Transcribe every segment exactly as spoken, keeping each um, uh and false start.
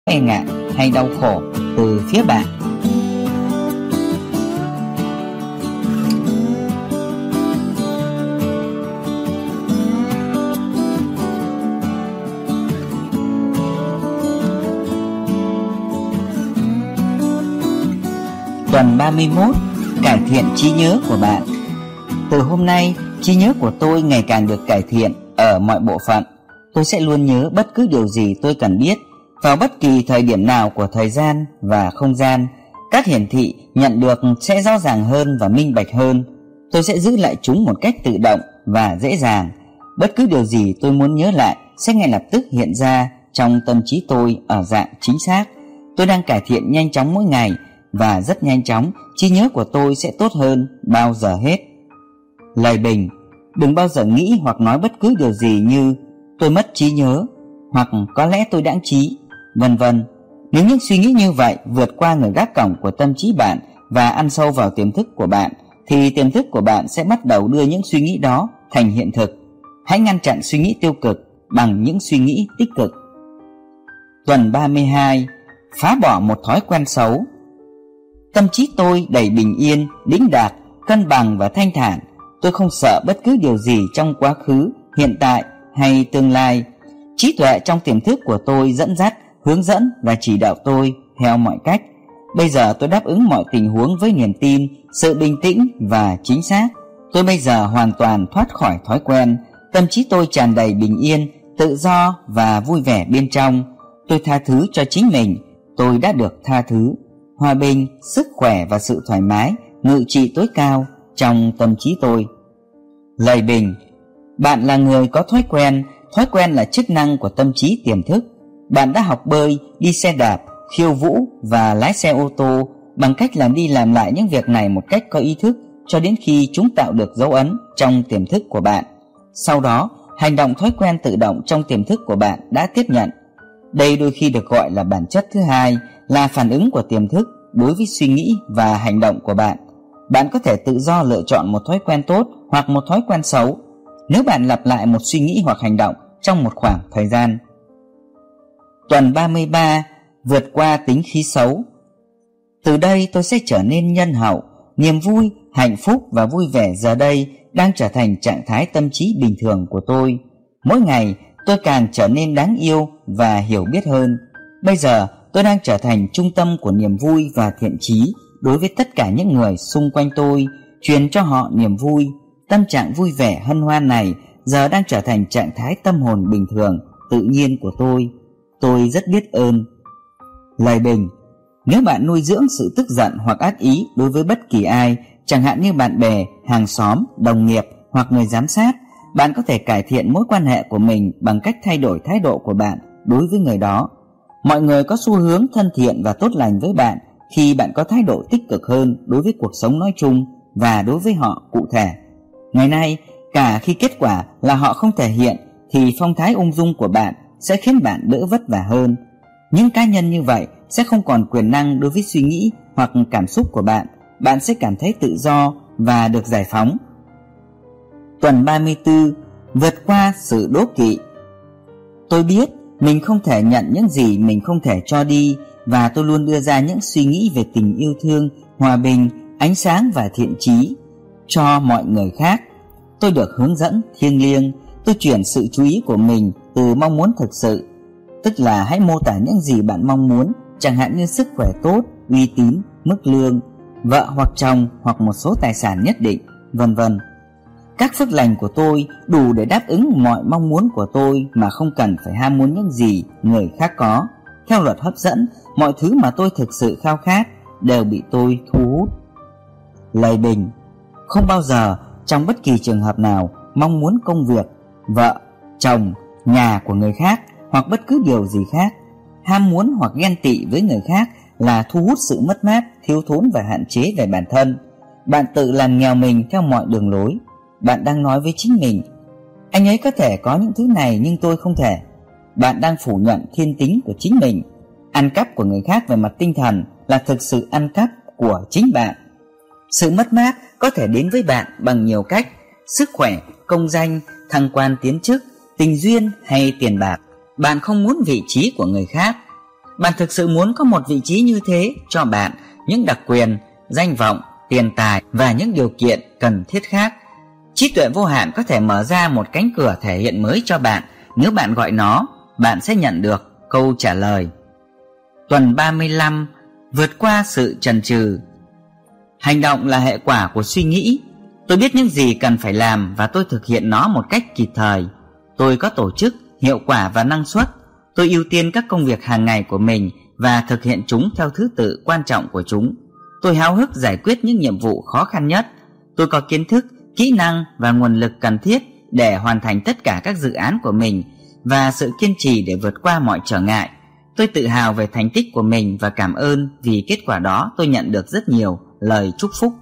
e ngại hay đau khổ từ phía bạn. Tuần ba mươi mốt. Cải thiện trí nhớ của bạn. Từ hôm nay, trí nhớ của tôi ngày càng được cải thiện ở mọi bộ phận. Tôi sẽ luôn nhớ bất cứ điều gì tôi cần biết vào bất kỳ thời điểm nào của thời gian và không gian. Các hiển thị nhận được sẽ rõ ràng hơn và minh bạch hơn. Tôi sẽ giữ lại chúng một cách tự động và dễ dàng. Bất cứ điều gì tôi muốn nhớ lại sẽ ngay lập tức hiện ra trong tâm trí tôi ở dạng chính xác. Tôi đang cải thiện nhanh chóng mỗi ngày, và rất nhanh chóng trí nhớ của tôi sẽ tốt hơn bao giờ hết. Lời bình: đừng bao giờ nghĩ hoặc nói bất cứ điều gì như tôi mất trí nhớ hoặc có lẽ tôi đãng trí, vân vân. Nếu những suy nghĩ như vậy vượt qua người gác cổng của tâm trí bạn và ăn sâu vào tiềm thức của bạn, thì tiềm thức của bạn sẽ bắt đầu đưa những suy nghĩ đó thành hiện thực. Hãy ngăn chặn suy nghĩ tiêu cực bằng những suy nghĩ tích cực. Tuần ba mươi hai. Phá bỏ một thói quen xấu. Tâm trí tôi đầy bình yên, đĩnh đạc, cân bằng và thanh thản. Tôi không sợ bất cứ điều gì trong quá khứ, hiện tại hay tương lai. Trí tuệ trong tiềm thức của tôi dẫn dắt, hướng dẫn và chỉ đạo tôi theo mọi cách. Bây giờ tôi đáp ứng mọi tình huống với niềm tin, sự bình tĩnh và chính xác. Tôi bây giờ hoàn toàn thoát khỏi thói quen. Tâm trí tôi tràn đầy bình yên, tự do và vui vẻ bên trong. Tôi tha thứ cho chính mình. Tôi đã được tha thứ. Hòa bình, sức khỏe và sự thoải mái ngự trị tối cao trong tâm trí tôi. Lời bình: bạn là người có thói quen. Thói quen là chức năng của tâm trí tiềm thức. Bạn đã học bơi, đi xe đạp, khiêu vũ và lái xe ô tô bằng cách làm đi làm lại những việc này một cách có ý thức cho đến khi chúng tạo được dấu ấn trong tiềm thức của bạn. Sau đó, hành động thói quen tự động trong tiềm thức của bạn đã tiếp nhận. Đây đôi khi được gọi là bản chất thứ hai, là phản ứng của tiềm thức đối với suy nghĩ và hành động của bạn. Bạn có thể tự do lựa chọn một thói quen tốt hoặc một thói quen xấu nếu bạn lặp lại một suy nghĩ hoặc hành động trong một khoảng thời gian. Tuần ba mươi ba. Vượt qua tính khí xấu. Từ đây tôi sẽ trở nên nhân hậu. Niềm vui, hạnh phúc và vui vẻ giờ đây đang trở thành trạng thái tâm trí bình thường của tôi. Mỗi ngày tôi càng trở nên đáng yêu và hiểu biết hơn. Bây giờ tôi đang trở thành trung tâm của niềm vui và thiện chí đối với tất cả những người xung quanh tôi, truyền cho họ niềm vui. Tâm trạng vui vẻ hân hoan này giờ đang trở thành trạng thái tâm hồn bình thường, tự nhiên của tôi. Tôi rất biết ơn. Lời bình: nếu bạn nuôi dưỡng sự tức giận hoặc ác ý đối với bất kỳ ai, chẳng hạn như bạn bè, hàng xóm, đồng nghiệp hoặc người giám sát, bạn có thể cải thiện mối quan hệ của mình bằng cách thay đổi thái độ của bạn đối với người đó. Mọi người có xu hướng thân thiện và tốt lành với bạn khi bạn có thái độ tích cực hơn đối với cuộc sống nói chung và đối với họ cụ thể. Ngày nay, cả khi kết quả là họ không thể hiện, thì phong thái ung dung của bạn sẽ khiến bạn đỡ vất vả hơn. Những cá nhân như vậy sẽ không còn quyền năng đối với suy nghĩ hoặc cảm xúc của bạn. Bạn sẽ cảm thấy tự do và được giải phóng. Tuần ba mươi tư. Vượt qua sự đố kỵ. Tôi biết mình không thể nhận những gì mình không thể cho đi, và tôi luôn đưa ra những suy nghĩ về tình yêu thương, hòa bình, ánh sáng và thiện chí cho mọi người khác. Tôi được hướng dẫn thiêng liêng. Tôi chuyển sự chú ý của mình từ mong muốn thực sự, tức là hãy mô tả những gì bạn mong muốn, chẳng hạn như sức khỏe tốt, uy tín, mức lương, vợ hoặc chồng hoặc một số tài sản nhất định, vân vân. Các phước lành của tôi đủ để đáp ứng mọi mong muốn của tôi mà không cần phải ham muốn những gì người khác có. Theo luật hấp dẫn, mọi thứ mà tôi thực sự khao khát đều bị tôi thu hút. Lời bình: không bao giờ trong bất kỳ trường hợp nào mong muốn công việc, vợ, chồng, nhà của người khác hoặc bất cứ điều gì khác. Ham muốn hoặc ghen tị với người khác là thu hút sự mất mát, thiếu thốn và hạn chế về bản thân. Bạn tự làm nghèo mình theo mọi đường lối. Bạn đang nói với chính mình: anh ấy có thể có những thứ này nhưng tôi không thể. Bạn đang phủ nhận thiên tính của chính mình. Ăn cắp của người khác về mặt tinh thần là thực sự ăn cắp của chính bạn. Sự mất mát có thể đến với bạn bằng nhiều cách: sức khỏe, công danh, thăng quan tiến chức, tình duyên hay tiền bạc. Bạn không muốn vị trí của người khác. Bạn thực sự muốn có một vị trí như thế cho bạn những đặc quyền, danh vọng, tiền tài và những điều kiện cần thiết khác. Trí tuệ vô hạn có thể mở ra một cánh cửa thể hiện mới cho bạn. Nếu bạn gọi nó, bạn sẽ nhận được câu trả lời. Tuần ba mươi lăm. Vượt qua sự chần chừ. Hành động là hệ quả của suy nghĩ. Tôi biết những gì cần phải làm và tôi thực hiện nó một cách kịp thời. Tôi có tổ chức, hiệu quả và năng suất. Tôi ưu tiên các công việc hàng ngày của mình và thực hiện chúng theo thứ tự quan trọng của chúng. Tôi háo hức giải quyết những nhiệm vụ khó khăn nhất. Tôi có kiến thức, kỹ năng và nguồn lực cần thiết để hoàn thành tất cả các dự án của mình và sự kiên trì để vượt qua mọi trở ngại. Tôi tự hào về thành tích của mình và cảm ơn vì kết quả đó. Tôi nhận được rất nhiều lời chúc phúc.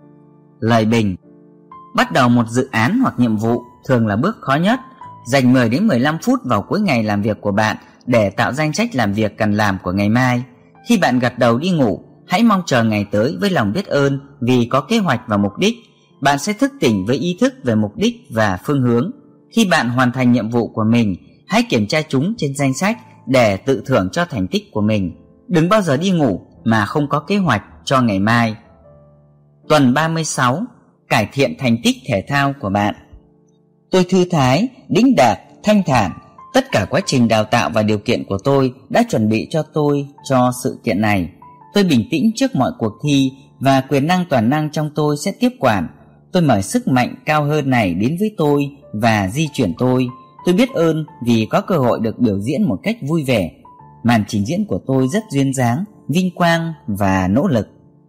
Lời bình. Bắt đầu một dự án hoặc nhiệm vụ thường là bước khó nhất. Dành mười đến mười lăm phút vào cuối ngày làm việc của bạn để tạo danh sách làm việc cần làm của ngày mai. Khi bạn gật đầu đi ngủ, hãy mong chờ ngày tới với lòng biết ơn vì có kế hoạch và mục đích. Bạn sẽ thức tỉnh với ý thức về mục đích và phương hướng. Khi bạn hoàn thành nhiệm vụ của mình, hãy kiểm tra chúng trên danh sách để tự thưởng cho thành tích của mình. Đừng bao giờ đi ngủ mà không có kế hoạch cho ngày mai. Tuần ba mươi sáu. Cải thiện thành tích thể thao của bạn. Tôi thư thái, đĩnh đạc, thanh thản. Tất cả quá trình đào tạo và điều kiện của tôi đã chuẩn bị cho tôi cho sự kiện này. Tôi bình tĩnh trước mọi cuộc thi và quyền năng toàn năng trong tôi sẽ tiếp quản. Tôi mời sức mạnh cao hơn này đến với tôi và di chuyển tôi. Tôi biết ơn vì có cơ hội được biểu diễn một cách vui vẻ. Màn trình diễn của tôi rất duyên dáng, vinh quang và nỗ lực.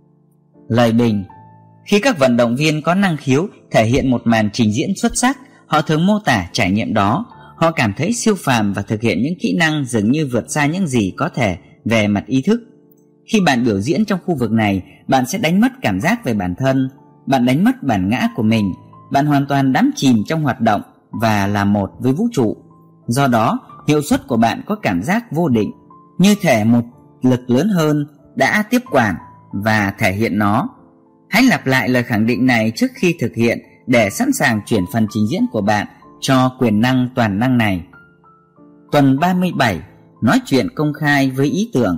Lời bình. Khi các vận động viên có năng khiếu thể hiện một màn trình diễn xuất sắc, họ thường mô tả trải nghiệm đó. Họ cảm thấy siêu phàm và thực hiện những kỹ năng dường như vượt xa những gì có thể về mặt ý thức. Khi bạn biểu diễn trong khu vực này, bạn sẽ đánh mất cảm giác về bản thân. Bạn đánh mất bản ngã của mình. Bạn hoàn toàn đắm chìm trong hoạt động và là một với vũ trụ. Do đó, hiệu suất của bạn có cảm giác vô định, như thể một lực lớn hơn đã tiếp quản và thể hiện nó. Hãy lặp lại lời khẳng định này trước khi thực hiện để sẵn sàng chuyển phần trình diễn của bạn cho quyền năng toàn năng này. Tuần ba mươi bảy. Nói chuyện công khai với ý tưởng.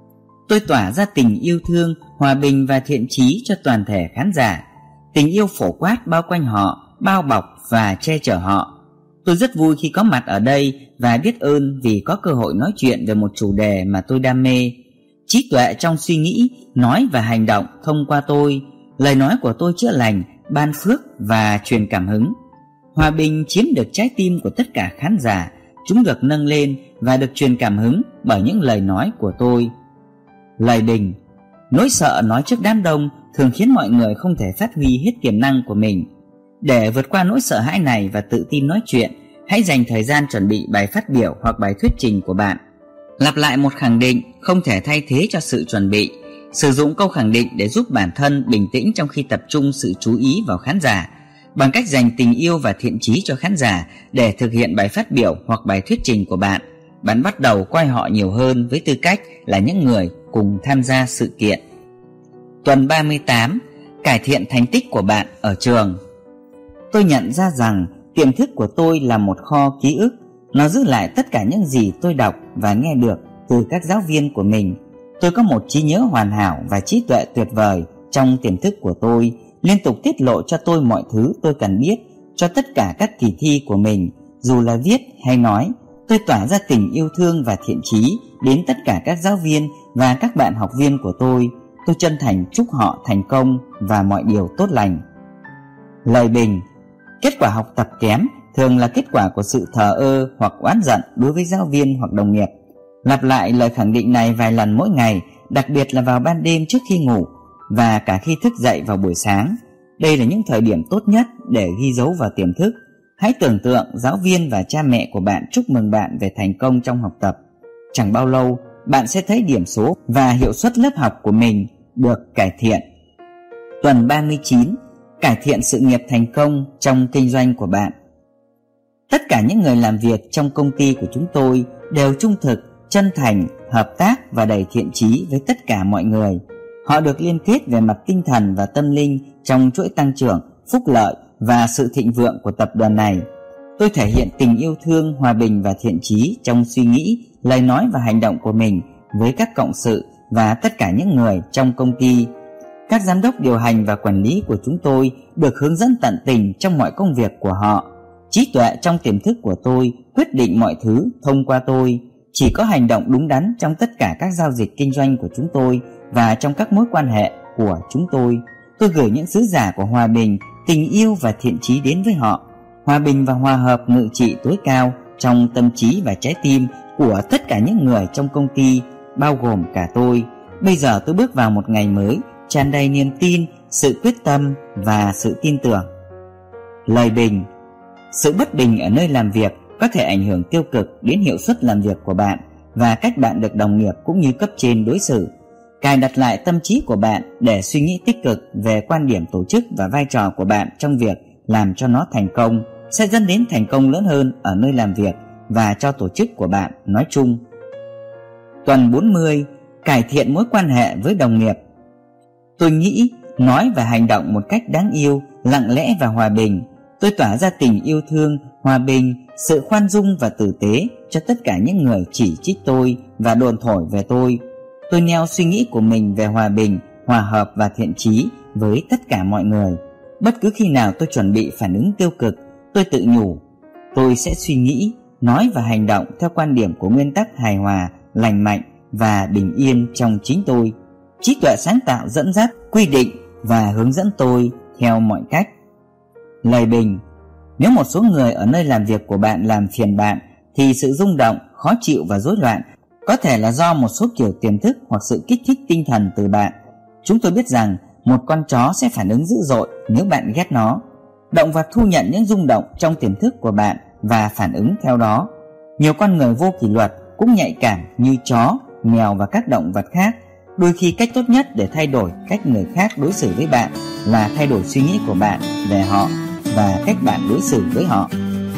Tôi tỏa ra tình yêu thương, hòa bình và thiện chí cho toàn thể khán giả. Tình yêu phổ quát bao quanh họ, bao bọc và che chở họ. Tôi rất vui khi có mặt ở đây và biết ơn vì có cơ hội nói chuyện về một chủ đề mà tôi đam mê. Trí tuệ trong suy nghĩ, nói và hành động thông qua tôi. Lời nói của tôi chữa lành, ban phước và truyền cảm hứng. Hòa bình chiếm được trái tim của tất cả khán giả. Chúng được nâng lên và được truyền cảm hứng bởi những lời nói của tôi. Lời bình. Nỗi sợ nói trước đám đông thường khiến mọi người không thể phát huy hết tiềm năng của mình. Để vượt qua nỗi sợ hãi này và tự tin nói chuyện, hãy dành thời gian chuẩn bị bài phát biểu hoặc bài thuyết trình của bạn. Lặp lại một khẳng định không thể thay thế cho sự chuẩn bị. Sử dụng câu khẳng định để giúp bản thân bình tĩnh trong khi tập trung sự chú ý vào khán giả. Bằng cách dành tình yêu và thiện chí cho khán giả để thực hiện bài phát biểu hoặc bài thuyết trình của bạn, bạn bắt đầu coi họ nhiều hơn với tư cách là những người cùng tham gia sự kiện. Tuần ba mươi tám. Cải thiện thành tích của bạn ở trường. Tôi nhận ra rằng tiềm thức của tôi là một kho ký ức. Nó giữ lại tất cả những gì tôi đọc và nghe được từ các giáo viên của mình. Tôi có một trí nhớ hoàn hảo và trí tuệ tuyệt vời trong tiềm thức của tôi, liên tục tiết lộ cho tôi mọi thứ tôi cần biết cho tất cả các kỳ thi của mình, dù là viết hay nói. Tôi tỏa ra tình yêu thương và thiện chí đến tất cả các giáo viên và các bạn học viên của tôi. Tôi chân thành chúc họ thành công và mọi điều tốt lành. Lời bình. Kết quả học tập kém thường là kết quả của sự thờ ơ hoặc oán giận đối với giáo viên hoặc đồng nghiệp. Lặp lại lời khẳng định này vài lần mỗi ngày, đặc biệt là vào ban đêm trước khi ngủ và cả khi thức dậy vào buổi sáng. Đây là những thời điểm tốt nhất để ghi dấu vào tiềm thức. Hãy tưởng tượng giáo viên và cha mẹ của bạn chúc mừng bạn về thành công trong học tập. Chẳng bao lâu, bạn sẽ thấy điểm số và hiệu suất lớp học của mình được cải thiện. Tuần ba mươi chín. Cải thiện sự nghiệp thành công trong kinh doanh của bạn. Tất cả những người làm việc trong công ty của chúng tôi đều trung thực, chân thành, hợp tác và đầy thiện chí với tất cả mọi người. Họ được liên kết về mặt tinh thần và tâm linh trong chuỗi tăng trưởng, phúc lợi và sự thịnh vượng của tập đoàn này. Tôi thể hiện tình yêu thương, hòa bình và thiện chí trong suy nghĩ, lời nói và hành động của mình với các cộng sự và tất cả những người trong công ty. Các giám đốc điều hành và quản lý của chúng tôi được hướng dẫn tận tình trong mọi công việc của họ. Trí tuệ trong tiềm thức của tôi quyết định mọi thứ thông qua tôi. Chỉ có hành động đúng đắn trong tất cả các giao dịch kinh doanh của chúng tôi và trong các mối quan hệ của chúng tôi. Tôi gửi những sứ giả của hòa bình, tình yêu và thiện chí đến với họ. Hòa bình và hòa hợp ngự trị tối cao trong tâm trí và trái tim của tất cả những người trong công ty, bao gồm cả tôi. Bây giờ tôi bước vào một ngày mới tràn đầy niềm tin, sự quyết tâm và sự tin tưởng. Lời bình. Sự bất bình ở nơi làm việc có thể ảnh hưởng tiêu cực đến hiệu suất làm việc của bạn và cách bạn được đồng nghiệp cũng như cấp trên đối xử. Cài đặt lại tâm trí của bạn để suy nghĩ tích cực về quan điểm tổ chức và vai trò của bạn trong việc làm cho nó thành công sẽ dẫn đến thành công lớn hơn ở nơi làm việc và cho tổ chức của bạn nói chung. Tuần bốn mươi. Cải thiện mối quan hệ với đồng nghiệp. Tôi nghĩ, nói và hành động một cách đáng yêu, lặng lẽ và hòa bình. Tôi tỏa ra tình yêu thương, hòa bình, sự khoan dung và tử tế cho tất cả những người chỉ trích tôi và đồn thổi về tôi. Tôi neo suy nghĩ của mình về hòa bình, hòa hợp và thiện chí với tất cả mọi người. Bất cứ khi nào tôi chuẩn bị phản ứng tiêu cực, tôi tự nhủ, tôi sẽ suy nghĩ, nói và hành động theo quan điểm của nguyên tắc hài hòa, lành mạnh và bình yên trong chính tôi. Trí tuệ sáng tạo dẫn dắt, quy định và hướng dẫn tôi theo mọi cách. Lời bình. Nếu một số người ở nơi làm việc của bạn làm phiền bạn thì sự rung động, khó chịu và rối loạn có thể là do một số kiểu tiềm thức hoặc sự kích thích tinh thần từ bạn. Chúng tôi biết rằng một con chó sẽ phản ứng dữ dội nếu bạn ghét nó. Động vật thu nhận những rung động trong tiềm thức của bạn và phản ứng theo đó. Nhiều con người vô kỷ luật cũng nhạy cảm như chó, mèo và các động vật khác. Đôi khi cách tốt nhất để thay đổi cách người khác đối xử với bạn là thay đổi suy nghĩ của bạn về họ và cách bạn đối xử với họ.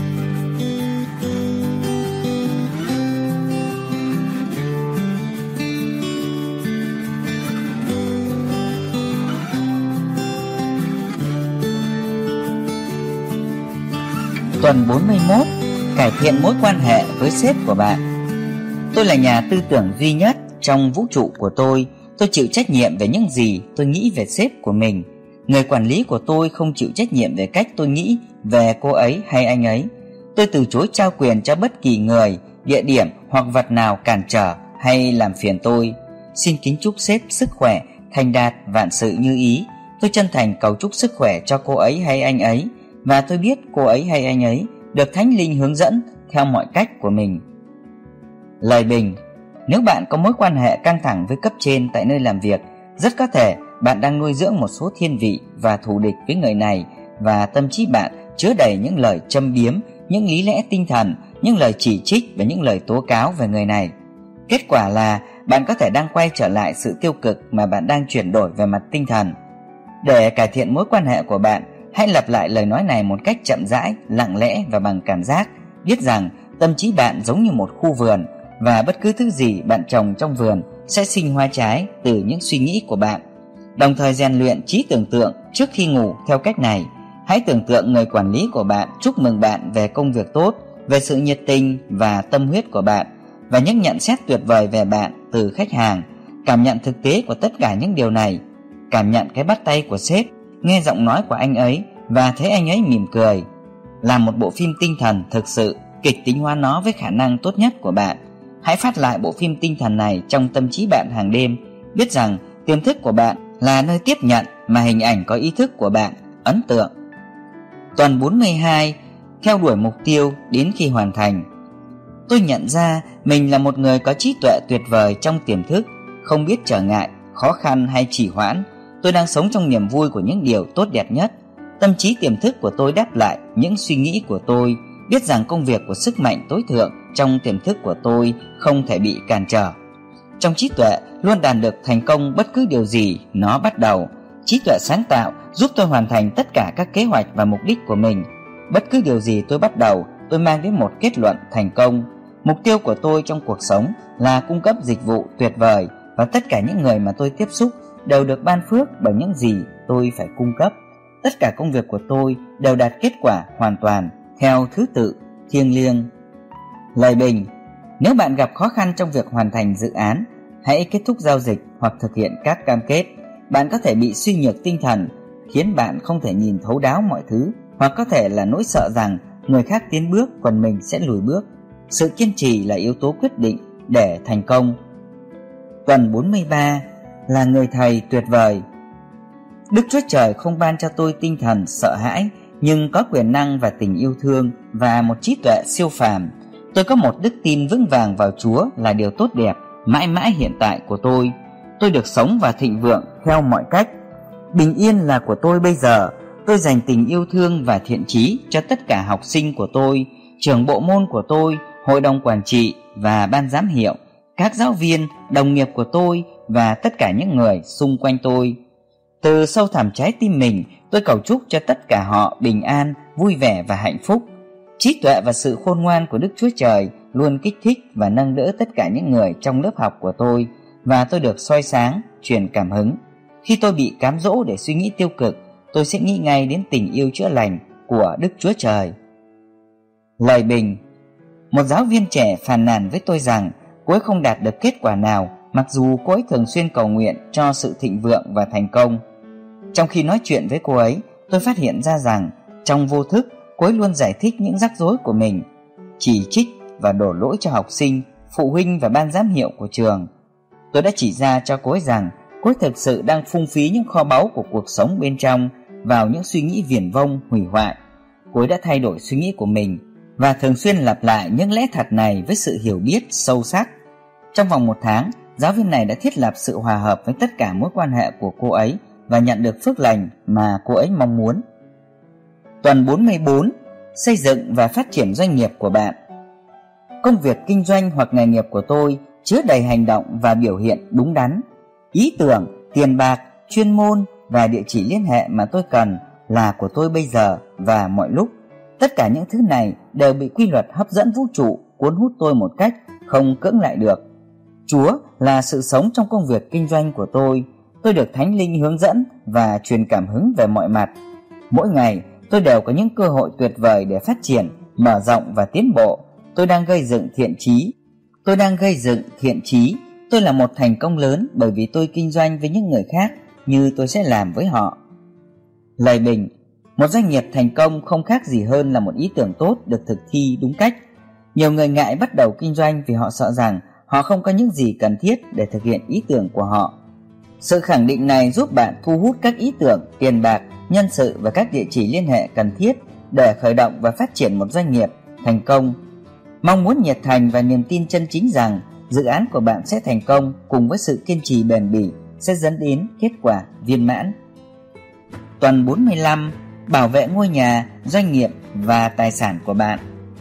Tuần bốn mươi mốt. Cải thiện mối quan hệ với sếp của bạn. Tôi là nhà tư tưởng duy nhất trong vũ trụ của tôi. Tôi chịu trách nhiệm về những gì tôi nghĩ về sếp của mình. Người quản lý của tôi không chịu trách nhiệm về cách tôi nghĩ về cô ấy hay anh ấy. Tôi từ chối trao quyền cho bất kỳ người, địa điểm hoặc vật nào cản trở hay làm phiền tôi. Xin kính chúc sếp sức khỏe, thành đạt, vạn sự như ý. Tôi chân thành cầu chúc sức khỏe cho cô ấy hay anh ấy, và tôi biết cô ấy hay anh ấy được Thánh Linh hướng dẫn theo mọi cách của mình. Lời bình. Nếu bạn có mối quan hệ căng thẳng với cấp trên tại nơi làm việc, rất có thể bạn đang nuôi dưỡng một số thiên vị và thù địch với người này, và tâm trí bạn chứa đầy những lời châm biếm, những lý lẽ tinh thần, những lời chỉ trích và những lời tố cáo về người này. Kết quả là bạn có thể đang quay trở lại sự tiêu cực mà bạn đang chuyển đổi về mặt tinh thần. Để cải thiện mối quan hệ của bạn, hãy lặp lại lời nói này một cách chậm rãi, lặng lẽ và bằng cảm giác. Biết rằng tâm trí bạn giống như một khu vườn, và bất cứ thứ gì bạn trồng trong vườn sẽ sinh hoa trái từ những suy nghĩ của bạn. Đồng thời rèn luyện trí tưởng tượng trước khi ngủ theo cách này. Hãy tưởng tượng người quản lý của bạn chúc mừng bạn về công việc tốt, về sự nhiệt tình và tâm huyết của bạn, và những nhận xét tuyệt vời về bạn từ khách hàng. Cảm nhận thực tế của tất cả những điều này. Cảm nhận cái bắt tay của sếp, nghe giọng nói của anh ấy và thấy anh ấy mỉm cười. Làm một bộ phim tinh thần thực sự, kịch tính hóa nó với khả năng tốt nhất của bạn. Hãy phát lại bộ phim tinh thần này trong tâm trí bạn hàng đêm. Biết rằng tiềm thức của bạn là nơi tiếp nhận mà hình ảnh có ý thức của bạn ấn tượng. Tuần bốn mươi hai. Theo đuổi mục tiêu đến khi hoàn thành. Tôi nhận ra mình là một người có trí tuệ tuyệt vời trong tiềm thức, không biết trở ngại, khó khăn hay trì hoãn. Tôi đang sống trong niềm vui của những điều tốt đẹp nhất. Tâm trí tiềm thức của tôi đáp lại những suy nghĩ của tôi, biết rằng công việc của sức mạnh tối thượng trong tiềm thức của tôi không thể bị cản trở. Trong trí tuệ luôn đạt được thành công bất cứ điều gì nó bắt đầu. Trí tuệ sáng tạo giúp tôi hoàn thành tất cả các kế hoạch và mục đích của mình. Bất cứ điều gì tôi bắt đầu, tôi mang đến một kết luận thành công. Mục tiêu của tôi trong cuộc sống là cung cấp dịch vụ tuyệt vời, và tất cả những người mà tôi tiếp xúc đều được ban phước bởi những gì tôi phải cung cấp. Tất cả công việc của tôi đều đạt kết quả hoàn toàn theo thứ tự thiêng liêng. Lời bình. Nếu bạn gặp khó khăn trong việc hoàn thành dự án, Hãy kết thúc giao dịch hoặc thực hiện các cam kết. Bạn có thể bị suy nhược tinh thần, khiến bạn không thể nhìn thấu đáo mọi thứ, hoặc có thể là nỗi sợ rằng người khác tiến bước còn mình sẽ lùi bước. Sự kiên trì là yếu tố quyết định để thành công. Tuần bốn mươi ba là người thầy tuyệt vời. Đức Chúa Trời không ban cho tôi tinh thần sợ hãi, nhưng có quyền năng và tình yêu thương và một trí tuệ siêu phàm. Tôi có một đức tin vững vàng vào Chúa là điều tốt đẹp mãi mãi hiện tại của tôi. Tôi được sống và thịnh vượng theo mọi cách. Bình yên là của tôi bây giờ. Tôi dành tình yêu thương và thiện chí cho tất cả học sinh của tôi, trưởng bộ môn của tôi, hội đồng quản trị và ban giám hiệu, các giáo viên, đồng nghiệp của tôi và tất cả những người xung quanh tôi. Từ sâu thẳm trái tim mình, tôi cầu chúc cho tất cả họ bình an, vui vẻ và hạnh phúc. Trí tuệ và sự khôn ngoan của Đức Chúa Trời luôn kích thích và nâng đỡ tất cả những người trong lớp học của tôi, và tôi được soi sáng, truyền cảm hứng. Khi tôi bị cám dỗ để suy nghĩ tiêu cực, tôi sẽ nghĩ ngay đến tình yêu chữa lành của Đức Chúa Trời. Lời bình. Một giáo viên trẻ phàn nàn với tôi rằng cô ấy không đạt được kết quả nào, mặc dù cô ấy thường xuyên cầu nguyện cho sự thịnh vượng và thành công. Trong khi nói chuyện với cô ấy, tôi phát hiện ra rằng trong vô thức, cô ấy luôn giải thích những rắc rối của mình, chỉ trích và đổ lỗi cho học sinh, phụ huynh và ban giám hiệu của trường. Tôi đã chỉ ra cho cô ấy rằng cô ấy thực sự đang phung phí những kho báu của cuộc sống bên trong vào những suy nghĩ viển vông, hủy hoại. Cô ấy đã thay đổi suy nghĩ của mình và thường xuyên lặp lại những lẽ thật này với sự hiểu biết sâu sắc. Trong vòng một tháng, giáo viên này đã thiết lập sự hòa hợp với tất cả mối quan hệ của cô ấy và nhận được phước lành mà cô ấy mong muốn. Tuần bốn mươi bốn. Xây dựng và phát triển doanh nghiệp của bạn. Công việc kinh doanh hoặc nghề nghiệp của tôi chứa đầy hành động và biểu hiện đúng đắn. Ý tưởng, tiền bạc, chuyên môn và địa chỉ liên hệ mà tôi cần là của tôi bây giờ và mọi lúc. Tất cả những thứ này đều bị quy luật hấp dẫn vũ trụ cuốn hút tôi một cách không cưỡng lại được. Chúa là sự sống trong công việc kinh doanh của tôi. Tôi được Thánh Linh hướng dẫn và truyền cảm hứng về mọi mặt. Mỗi ngày tôi đều có những cơ hội tuyệt vời để phát triển, mở rộng và tiến bộ. Tôi đang gây dựng thiện chí. Tôi đang gây dựng thiện chí. Tôi là một thành công lớn bởi vì tôi kinh doanh với những người khác như tôi sẽ làm với họ. Lời bình. Một doanh nghiệp thành công không khác gì hơn là một ý tưởng tốt được thực thi đúng cách. Nhiều người ngại bắt đầu kinh doanh vì họ sợ rằng họ không có những gì cần thiết để thực hiện ý tưởng của họ. Sự khẳng định này giúp bạn thu hút các ý tưởng, tiền bạc, nhân sự và các địa chỉ liên hệ cần thiết để khởi động và phát triển một doanh nghiệp thành công. Mong muốn nhiệt thành và niềm tin chân chính rằng dự án của bạn sẽ thành công cùng với sự kiên trì bền bỉ sẽ dẫn đến kết quả viên mãn. Tuần bốn mươi lăm. Bảo vệ ngôi nhà, doanh nghiệp và tài sản của bạn.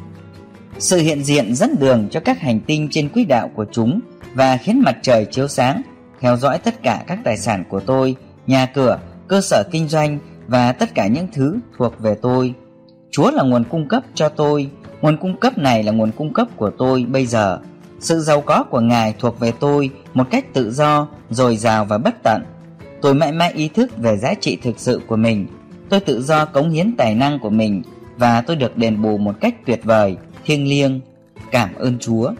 Sự hiện diện dẫn đường cho các hành tinh trên quỹ đạo của chúng và khiến mặt trời chiếu sáng, theo dõi tất cả các tài sản của tôi, nhà cửa, cơ sở kinh doanh và tất cả những thứ thuộc về tôi. Chúa là nguồn cung cấp cho tôi. Nguồn cung cấp này là nguồn cung cấp của tôi bây giờ. Sự giàu có của Ngài thuộc về tôi một cách tự do, dồi dào và bất tận. Tôi mãi mãi ý thức về giá trị thực sự của mình. Tôi tự do cống hiến tài năng của mình và tôi được đền bù một cách tuyệt vời, thiêng liêng. Cảm ơn Chúa.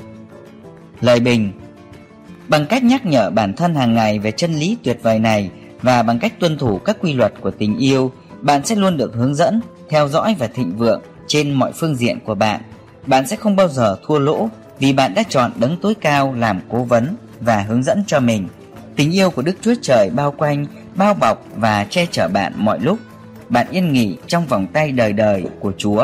Lời bình. Bằng cách nhắc nhở bản thân hàng ngày về chân lý tuyệt vời này và bằng cách tuân thủ các quy luật của tình yêu, bạn sẽ luôn được hướng dẫn, theo dõi và thịnh vượng trên mọi phương diện của bạn. Bạn sẽ không bao giờ thua lỗ vì bạn đã chọn Đấng tối cao làm cố vấn và hướng dẫn cho mình. Tình yêu của Đức Chúa Trời bao quanh, bao bọc và che chở bạn mọi lúc. Bạn yên nghỉ trong vòng tay đời đời của Chúa.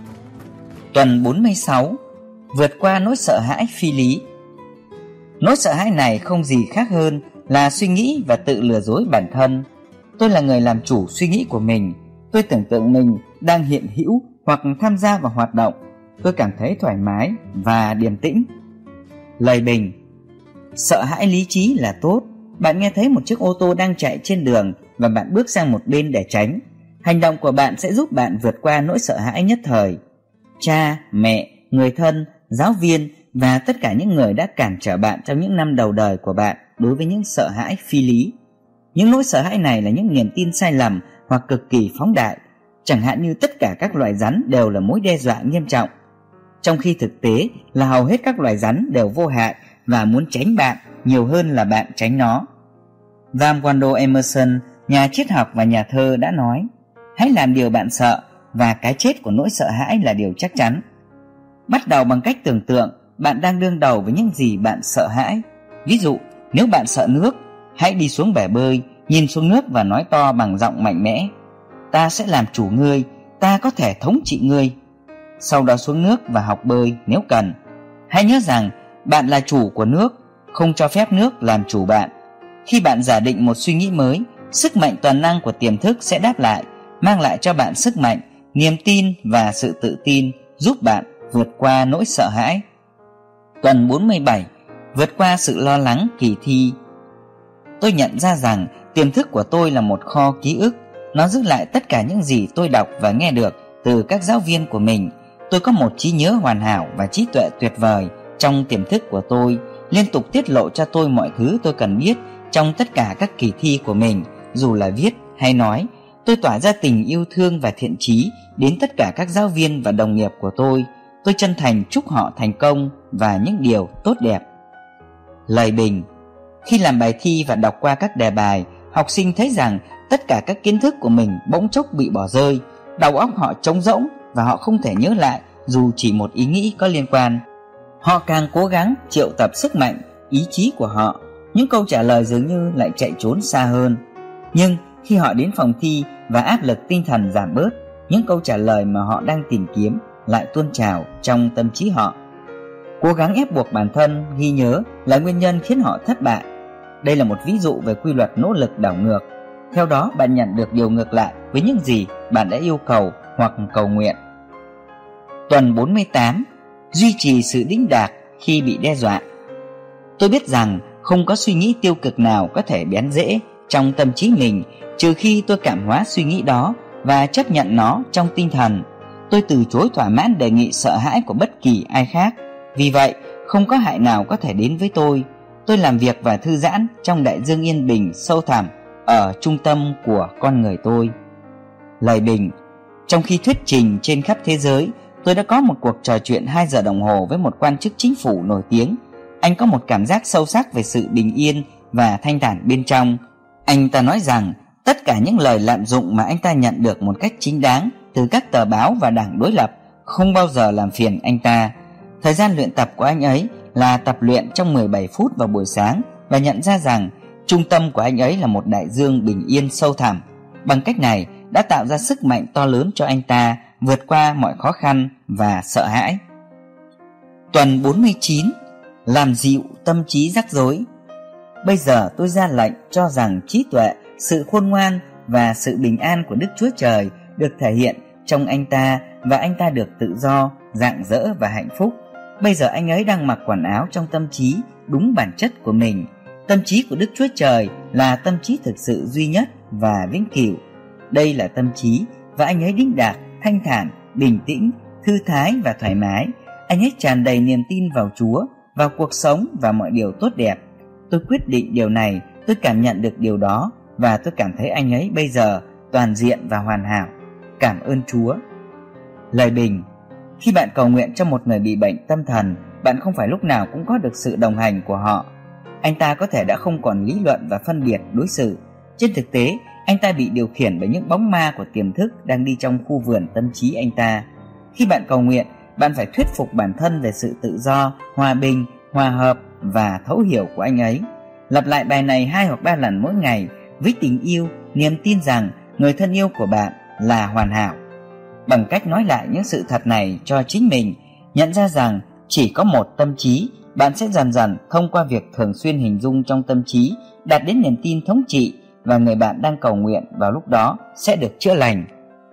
Tuần bốn mươi sáu. Vượt qua nỗi sợ hãi phi lý. Nỗi sợ hãi này không gì khác hơn là suy nghĩ và tự lừa dối bản thân. Tôi là người làm chủ suy nghĩ của mình. Tôi tưởng tượng mình đang hiện hữu hoặc tham gia vào hoạt động. Tôi cảm thấy thoải mái và điềm tĩnh. Lời bình. Sợ hãi lý trí là tốt. Bạn nghe thấy một chiếc ô tô đang chạy trên đường và bạn bước sang một bên để tránh. Hành động của bạn sẽ giúp bạn vượt qua nỗi sợ hãi nhất thời. Cha, mẹ, người thân, giáo viên và tất cả những người đã cản trở bạn trong những năm đầu đời của bạn đối với những sợ hãi phi lý. Những nỗi sợ hãi này là những niềm tin sai lầm hoặc cực kỳ phóng đại, chẳng hạn như tất cả các loài rắn đều là mối đe dọa nghiêm trọng, trong khi thực tế là hầu hết các loài rắn đều vô hại và muốn tránh bạn. nhiều hơn là bạn tránh nó. Ralph Waldo Emerson, nhà triết học và nhà thơ đã nói: hãy làm điều bạn sợ và cái chết của nỗi sợ hãi là điều chắc chắn. Bắt đầu bằng cách tưởng tượng bạn đang đương đầu với những gì bạn sợ hãi. Ví dụ, nếu bạn sợ nước, hãy đi xuống bể bơi, nhìn xuống nước và nói to bằng giọng mạnh mẽ: ta sẽ làm chủ ngươi, ta có thể thống trị ngươi. Sau đó xuống nước và học bơi nếu cần. Hãy nhớ rằng bạn là chủ của nước, không cho phép nước làm chủ bạn. Khi bạn giả định một suy nghĩ mới, sức mạnh toàn năng của tiềm thức sẽ đáp lại, mang lại cho bạn sức mạnh, niềm tin và sự tự tin, giúp bạn vượt qua nỗi sợ hãi. Tuần bốn mươi bảy. Vượt qua sự lo lắng kỳ thi. Tôi nhận ra rằng tiềm thức của tôi là một kho ký ức. Nó giữ lại tất cả những gì tôi đọc và nghe được từ các giáo viên của mình. Tôi có một trí nhớ hoàn hảo và trí tuệ tuyệt vời trong tiềm thức của tôi, liên tục tiết lộ cho tôi mọi thứ tôi cần biết trong tất cả các kỳ thi của mình, dù là viết hay nói. Tôi tỏa ra tình yêu thương và thiện chí đến tất cả các giáo viên và đồng nghiệp của tôi. Tôi chân thành chúc họ thành công và những điều tốt đẹp. Lời bình. Khi làm bài thi và đọc qua các đề bài, học sinh thấy rằng tất cả các kiến thức của mình bỗng chốc bị bỏ rơi. Đầu óc họ trống rỗng và họ không thể nhớ lại dù chỉ một ý nghĩ có liên quan. Họ càng cố gắng triệu tập sức mạnh, ý chí của họ, những câu trả lời dường như lại chạy trốn xa hơn. Nhưng khi họ đến phòng thi và áp lực tinh thần giảm bớt, những câu trả lời mà họ đang tìm kiếm lại tuôn trào trong tâm trí họ. Cố gắng ép buộc bản thân ghi nhớ là nguyên nhân khiến họ thất bại. Đây là một ví dụ về quy luật nỗ lực đảo ngược. Theo đó, bạn nhận được điều ngược lại với những gì bạn đã yêu cầu hoặc cầu nguyện. Tuần bốn mươi tám. Duy trì sự đĩnh đạc khi bị đe dọa. Tôi biết rằng không có suy nghĩ tiêu cực nào có thể bén rễ trong tâm trí mình trừ khi tôi cảm hóa suy nghĩ đó và chấp nhận nó trong tinh thần. Tôi từ chối thỏa mãn đề nghị sợ hãi của bất kỳ ai khác. Vì vậy, không có hại nào có thể đến với tôi. Tôi làm việc và thư giãn trong đại dương yên bình sâu thẳm ở trung tâm của con người tôi. Lời bình. Trong khi thuyết trình trên khắp thế giới, tôi đã có một cuộc trò chuyện hai giờ đồng hồ với một quan chức chính phủ nổi tiếng. Anh có một cảm giác sâu sắc về sự bình yên và thanh thản bên trong. Anh ta nói rằng tất cả những lời lạm dụng mà anh ta nhận được một cách chính đáng từ các tờ báo và đảng đối lập không bao giờ làm phiền anh ta. Thời gian luyện tập của anh ấy là tập luyện trong mười bảy phút vào buổi sáng và nhận ra rằng trung tâm của anh ấy là một đại dương bình yên sâu thẳm. Bằng cách này đã tạo ra sức mạnh to lớn cho anh ta vượt qua mọi khó khăn và sợ hãi. Tuần bốn mươi chín. Làm dịu tâm trí rắc rối. Bây giờ tôi ra lệnh cho rằng trí tuệ, sự khôn ngoan và sự bình an của Đức Chúa Trời được thể hiện trong anh ta và anh ta được tự do, rạng rỡ và hạnh phúc. Bây giờ anh ấy đang mặc quần áo trong tâm trí đúng bản chất của mình. Tâm trí của Đức Chúa Trời là tâm trí thực sự duy nhất và vĩnh cửu. Đây là tâm trí và anh ấy đĩnh đạc, thanh thản, bình tĩnh, thư thái và thoải mái. Anh ấy tràn đầy niềm tin vào Chúa, vào cuộc sống và mọi điều tốt đẹp. Tôi quyết định điều này, tôi cảm nhận được điều đó và tôi cảm thấy anh ấy bây giờ toàn diện và hoàn hảo. Cảm ơn Chúa. Lời bình. Khi bạn cầu nguyện cho một người bị bệnh tâm thần, bạn không phải lúc nào cũng có được sự đồng hành của họ. Anh ta có thể đã không còn lý luận và phân biệt đối xử. Trên thực tế, anh ta bị điều khiển bởi những bóng ma của tiềm thức đang đi trong khu vườn tâm trí anh ta. Khi bạn cầu nguyện, bạn phải thuyết phục bản thân về sự tự do, hòa bình, hòa hợp và thấu hiểu của anh ấy. Lặp lại bài này hai hoặc ba lần mỗi ngày với tình yêu, niềm tin rằng người thân yêu của bạn là hoàn hảo. Bằng cách nói lại những sự thật này cho chính mình, nhận ra rằng chỉ có một tâm trí, bạn sẽ dần dần thông qua việc thường xuyên hình dung trong tâm trí đạt đến niềm tin thống trị và người bạn đang cầu nguyện vào lúc đó sẽ được chữa lành.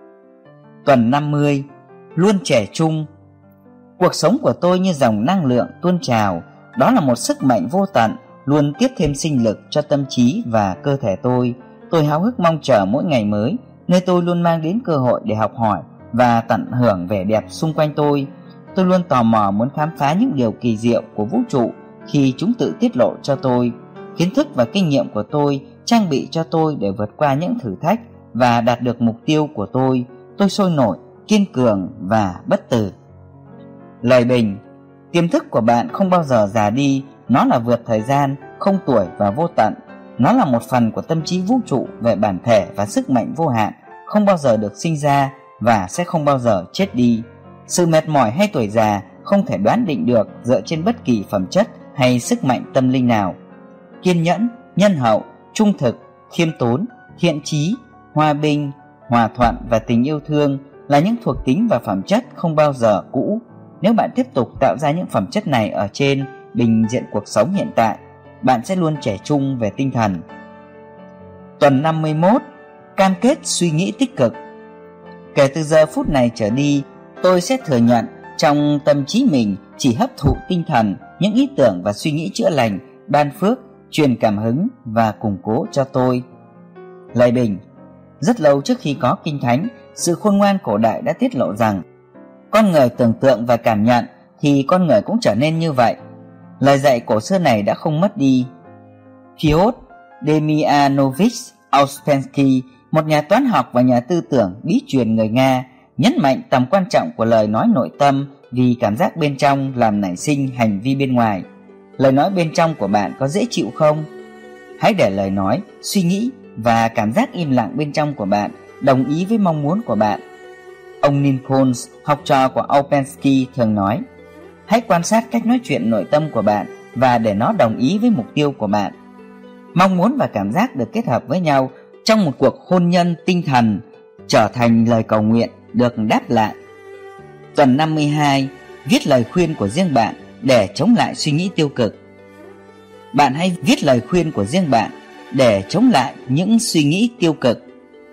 Tuần năm mươi. Luôn trẻ trung. Cuộc sống của tôi như dòng năng lượng tuôn trào. Đó là một sức mạnh vô tận, luôn tiếp thêm sinh lực cho tâm trí và cơ thể tôi. Tôi háo hức mong chờ mỗi ngày mới, nơi tôi luôn mang đến cơ hội để học hỏi và tận hưởng vẻ đẹp xung quanh tôi. Tôi luôn tò mò muốn khám phá những điều kỳ diệu của vũ trụ khi chúng tự tiết lộ cho tôi. Kiến thức và kinh nghiệm của tôi trang bị cho tôi để vượt qua những thử thách và đạt được mục tiêu của tôi. Tôi sôi nổi, kiên cường và bất tử. Lời bình. Tiềm thức của bạn không bao giờ già đi. Nó là vượt thời gian, không tuổi và vô tận. Nó là một phần của tâm trí vũ trụ về bản thể và sức mạnh vô hạn, không bao giờ được sinh ra và sẽ không bao giờ chết đi. Sự mệt mỏi hay tuổi già không thể đoán định được dựa trên bất kỳ phẩm chất hay sức mạnh tâm linh nào. Kiên nhẫn, nhân hậu, trung thực, khiêm tốn, thiện chí, hòa bình, hòa thuận và tình yêu thương là những thuộc tính và phẩm chất không bao giờ cũ. Nếu bạn tiếp tục tạo ra những phẩm chất này ở trên bình diện cuộc sống hiện tại, bạn sẽ luôn trẻ trung về tinh thần. Tuần năm mươi mốt. Cam kết suy nghĩ tích cực. Kể từ giờ phút này trở đi, tôi sẽ thừa nhận trong tâm trí mình chỉ hấp thụ tinh thần, những ý tưởng và suy nghĩ chữa lành, ban phước, truyền cảm hứng và củng cố cho tôi. Lời bình. Rất lâu trước khi có kinh thánh, sự khôn ngoan cổ đại đã tiết lộ rằng con người tưởng tượng và cảm nhận thì con người cũng trở nên như vậy. Lời dạy cổ xưa này đã không mất đi. Piotr Demianovich Ouspensky, một nhà toán học và nhà tư tưởng bí truyền người Nga, nhấn mạnh tầm quan trọng của lời nói nội tâm vì cảm giác bên trong làm nảy sinh hành vi bên ngoài. Lời nói bên trong của bạn có dễ chịu không? Hãy để lời nói, suy nghĩ và cảm giác im lặng bên trong của bạn đồng ý với mong muốn của bạn. Ông Nichols, học trò của Ouspensky, thường nói: hãy quan sát cách nói chuyện nội tâm của bạn và để nó đồng ý với mục tiêu của bạn. Mong muốn và cảm giác được kết hợp với nhau trong một cuộc hôn nhân tinh thần, trở thành lời cầu nguyện được đáp lại. Tuần năm mươi hai. Viết lời khuyên của riêng bạn để chống lại suy nghĩ tiêu cực. Bạn hãy viết lời khuyên của riêng bạn để chống lại những suy nghĩ tiêu cực.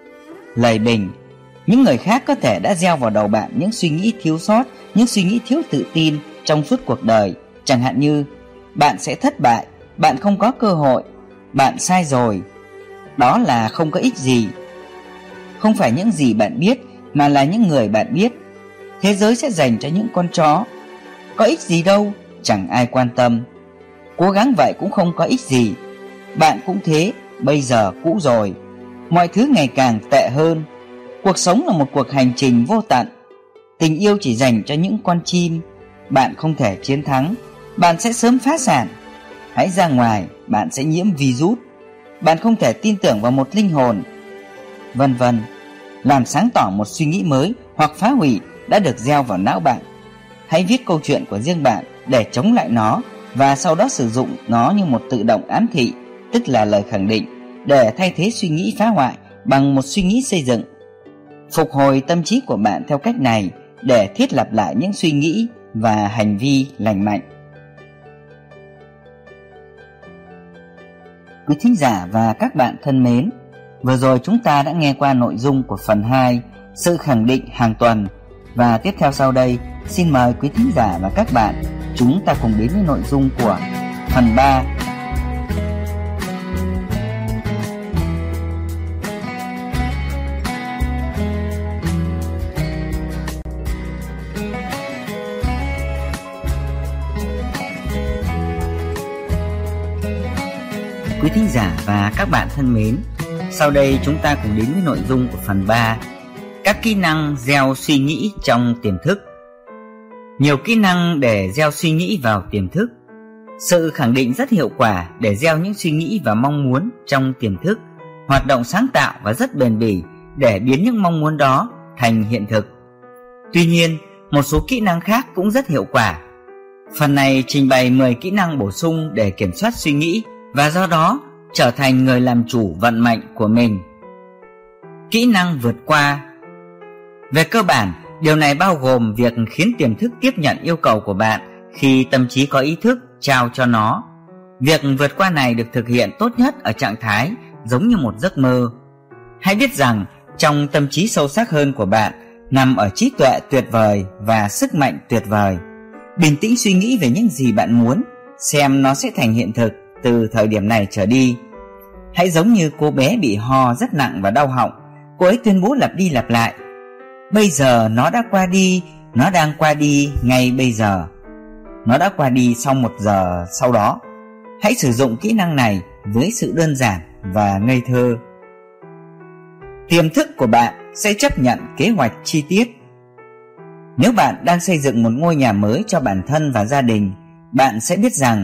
Lời bình. Những người khác có thể đã gieo vào đầu bạn những suy nghĩ thiếu sót, những suy nghĩ thiếu tự tin trong suốt cuộc đời, chẳng hạn như bạn sẽ thất bại, bạn không có cơ hội, bạn sai rồi. Đó là không có ích gì. Không phải những gì bạn biết, mà là những người bạn biết. Thế giới sẽ dành cho những con chó. Có ích gì đâu, chẳng ai quan tâm. Cố gắng vậy cũng không có ích gì. Bạn cũng thế, bây giờ cũ rồi. Mọi thứ ngày càng tệ hơn. Cuộc sống là một cuộc hành trình vô tận. Tình yêu chỉ dành cho những con chim. Bạn không thể chiến thắng, bạn sẽ sớm phá sản. Hãy ra ngoài, bạn sẽ nhiễm virus. Bạn không thể tin tưởng vào một linh hồn, vân vân. Làm sáng tỏ một suy nghĩ mới hoặc phá hủy đã được gieo vào não bạn. Hãy viết câu chuyện của riêng bạn để chống lại nó, và sau đó sử dụng nó như một tự động ám thị, tức là lời khẳng định, để thay thế suy nghĩ phá hoại bằng một suy nghĩ xây dựng. Phục hồi tâm trí của bạn theo cách này để thiết lập lại những suy nghĩ và hành vi lành mạnh. Quý thính giả và các bạn thân mến, vừa rồi chúng ta đã nghe qua nội dung của phần hai, sự khẳng định hàng tuần. Và tiếp theo sau đây, xin mời quý thính giả và các bạn chúng ta cùng đến với nội dung của phần ba. Quý thính giả và các bạn thân mến, sau đây chúng ta cùng đến với nội dung của phần ba, các kỹ năng gieo suy nghĩ trong tiềm thức. Nhiều kỹ năng để gieo suy nghĩ vào tiềm thức. Sự khẳng định rất hiệu quả để gieo những suy nghĩ và mong muốn trong tiềm thức, hoạt động sáng tạo và rất bền bỉ để biến những mong muốn đó thành hiện thực. Tuy nhiên, một số kỹ năng khác cũng rất hiệu quả. Phần này trình bày mười kỹ năng bổ sung để kiểm soát suy nghĩ và do đó trở thành người làm chủ vận mệnh của mình. Kỹ năng vượt qua. Về cơ bản, điều này bao gồm việc khiến tiềm thức tiếp nhận yêu cầu của bạn khi tâm trí có ý thức trao cho nó. Việc vượt qua này được thực hiện tốt nhất ở trạng thái giống như một giấc mơ. Hãy biết rằng trong tâm trí sâu sắc hơn của bạn nằm ở trí tuệ tuyệt vời và sức mạnh tuyệt vời. Bình tĩnh suy nghĩ về những gì bạn muốn, xem nó sẽ thành hiện thực từ thời điểm này trở đi. Hãy giống như cô bé bị ho rất nặng và đau họng, cô ấy tuyên bố lặp đi lặp lại: bây giờ nó đã qua đi, nó đang qua đi ngay bây giờ. Nó đã qua đi sau một giờ sau đó. Hãy sử dụng kỹ năng này với sự đơn giản và ngây thơ. Tiềm thức của bạn sẽ chấp nhận kế hoạch chi tiết. Nếu bạn đang xây dựng một ngôi nhà mới cho bản thân và gia đình, bạn sẽ biết rằng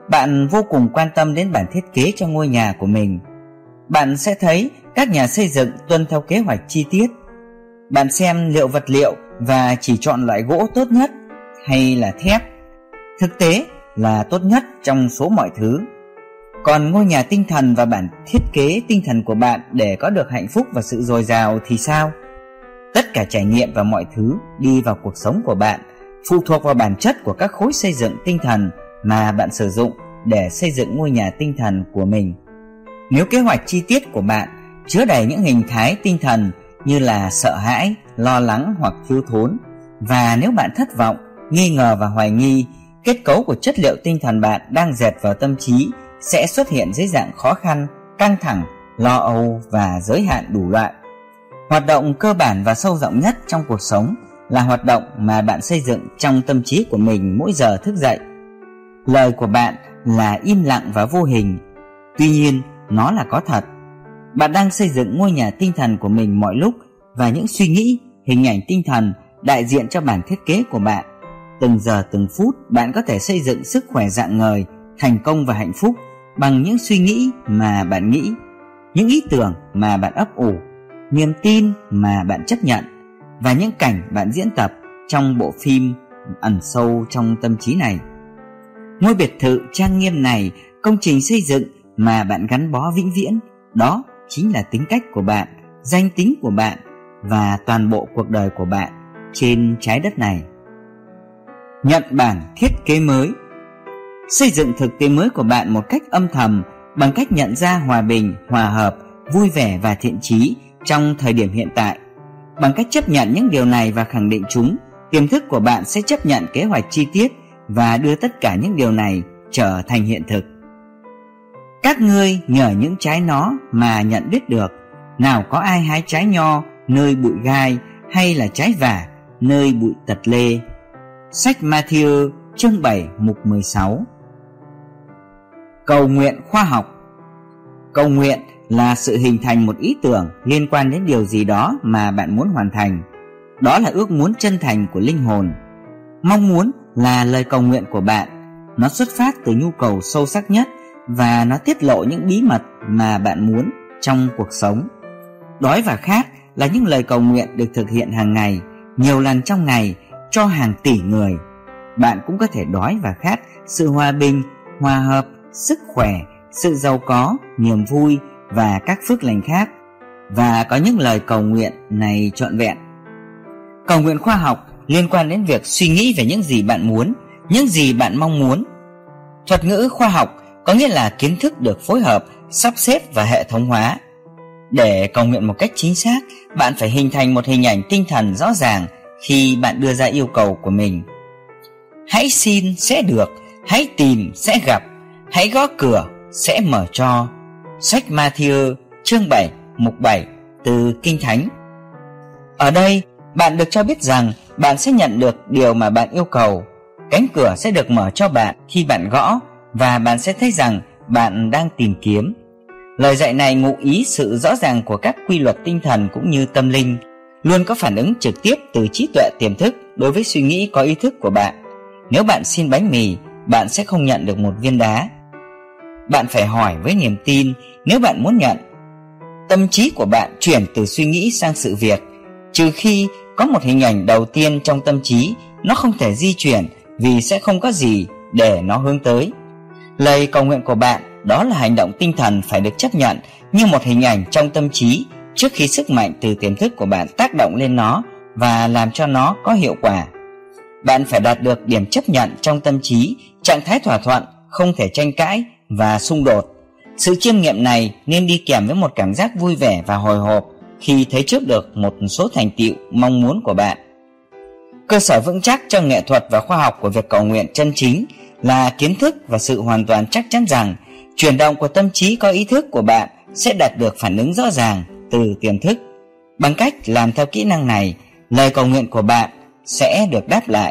bạn vô cùng quan tâm đến bản thiết kế cho ngôi nhà của mình. Bạn sẽ thấy các nhà xây dựng tuân theo kế hoạch chi tiết. Bạn xem liệu vật liệu và chỉ chọn loại gỗ tốt nhất hay là thép, thực tế là tốt nhất trong số mọi thứ. Còn ngôi nhà tinh thần và bản thiết kế tinh thần của bạn để có được hạnh phúc và sự dồi dào thì sao? Tất cả trải nghiệm và mọi thứ đi vào cuộc sống của bạn phụ thuộc vào bản chất của các khối xây dựng tinh thần mà bạn sử dụng để xây dựng ngôi nhà tinh thần của mình. Nếu kế hoạch chi tiết của bạn chứa đầy những hình thái tinh thần như là sợ hãi, lo lắng hoặc thiếu thốn, và nếu bạn thất vọng, nghi ngờ và hoài nghi, kết cấu của chất liệu tinh thần bạn đang dệt vào tâm trí sẽ xuất hiện dưới dạng khó khăn, căng thẳng, lo âu và giới hạn đủ loại. Hoạt động cơ bản và sâu rộng nhất trong cuộc sống là hoạt động mà bạn xây dựng trong tâm trí của mình mỗi giờ thức dậy. Lời của bạn là im lặng và vô hình, tuy nhiên nó là có thật. Bạn đang xây dựng ngôi nhà tinh thần của mình mọi lúc, và những suy nghĩ, hình ảnh tinh thần đại diện cho bản thiết kế của bạn. Từng giờ từng phút bạn có thể xây dựng sức khỏe rạng ngời, thành công và hạnh phúc bằng những suy nghĩ mà bạn nghĩ, những ý tưởng mà bạn ấp ủ, niềm tin mà bạn chấp nhận, và những cảnh bạn diễn tập trong bộ phim ẩn sâu trong tâm trí này. Ngôi biệt thự trang nghiêm này, công trình xây dựng mà bạn gắn bó vĩnh viễn, đó chính là tính cách của bạn, danh tính của bạn và toàn bộ cuộc đời của bạn trên trái đất này. Nhận bản thiết kế mới. Xây dựng thực tế mới của bạn một cách âm thầm bằng cách nhận ra hòa bình, hòa hợp, vui vẻ và thiện chí trong thời điểm hiện tại. Bằng cách chấp nhận những điều này và khẳng định chúng, tiềm thức của bạn sẽ chấp nhận kế hoạch chi tiết và đưa tất cả những điều này trở thành hiện thực. Các ngươi nhờ những trái nó mà nhận biết được, nào có ai hái trái nho nơi bụi gai, hay là trái vả nơi bụi tật lê. Sách Matthew chương bảy mục mười sáu. Cầu nguyện khoa học. Cầu nguyện là sự hình thành một ý tưởng liên quan đến điều gì đó mà bạn muốn hoàn thành. Đó là ước muốn chân thành của linh hồn. Mong muốn là lời cầu nguyện của bạn. Nó xuất phát từ nhu cầu sâu sắc nhất, và nó tiết lộ những bí mật mà bạn muốn trong cuộc sống. Đói và khát là những lời cầu nguyện được thực hiện hàng ngày, nhiều lần trong ngày, cho hàng tỷ người. Bạn cũng có thể đói và khát sự hòa bình, hòa hợp, sức khỏe, sự giàu có, niềm vui và các phước lành khác, và có những lời cầu nguyện này trọn vẹn. Cầu nguyện khoa học liên quan đến việc suy nghĩ về những gì bạn muốn, những gì bạn mong muốn. Thuật ngữ khoa học có nghĩa là kiến thức được phối hợp, sắp xếp và hệ thống hóa. Để cầu nguyện một cách chính xác, bạn phải hình thành một hình ảnh tinh thần rõ ràng khi bạn đưa ra yêu cầu của mình. Hãy xin sẽ được, hãy tìm sẽ gặp, hãy gõ cửa sẽ mở cho. Sách Matthew chương bảy mục bảy từ Kinh Thánh. Ở đây, bạn được cho biết rằng bạn sẽ nhận được điều mà bạn yêu cầu. Cánh cửa sẽ được mở cho bạn khi bạn gõ, và bạn sẽ thấy rằng bạn đang tìm kiếm. Lời dạy này ngụ ý sự rõ ràng của các quy luật tinh thần cũng như tâm linh, luôn có phản ứng trực tiếp từ trí tuệ tiềm thức đối với suy nghĩ có ý thức của bạn. Nếu bạn xin bánh mì, bạn sẽ không nhận được một viên đá. Bạn phải hỏi với niềm tin nếu bạn muốn nhận. Tâm trí của bạn chuyển từ suy nghĩ sang sự việc. Trừ khi có một hình ảnh đầu tiên trong tâm trí, nó không thể di chuyển vì sẽ không có gì để nó hướng tới. Lời cầu nguyện của bạn, đó là hành động tinh thần phải được chấp nhận như một hình ảnh trong tâm trí trước khi sức mạnh từ tiềm thức của bạn tác động lên nó và làm cho nó có hiệu quả. Bạn phải đạt được điểm chấp nhận trong tâm trí, trạng thái thỏa thuận, không thể tranh cãi và xung đột. Sự chiêm nghiệm này nên đi kèm với một cảm giác vui vẻ và hồi hộp khi thấy trước được một số thành tựu mong muốn của bạn. Cơ sở vững chắc cho nghệ thuật và khoa học của việc cầu nguyện chân chính là kiến thức và sự hoàn toàn chắc chắn rằng chuyển động của tâm trí có ý thức của bạn sẽ đạt được phản ứng rõ ràng từ tiềm thức. Bằng cách làm theo kỹ năng này, lời cầu nguyện của bạn sẽ được đáp lại.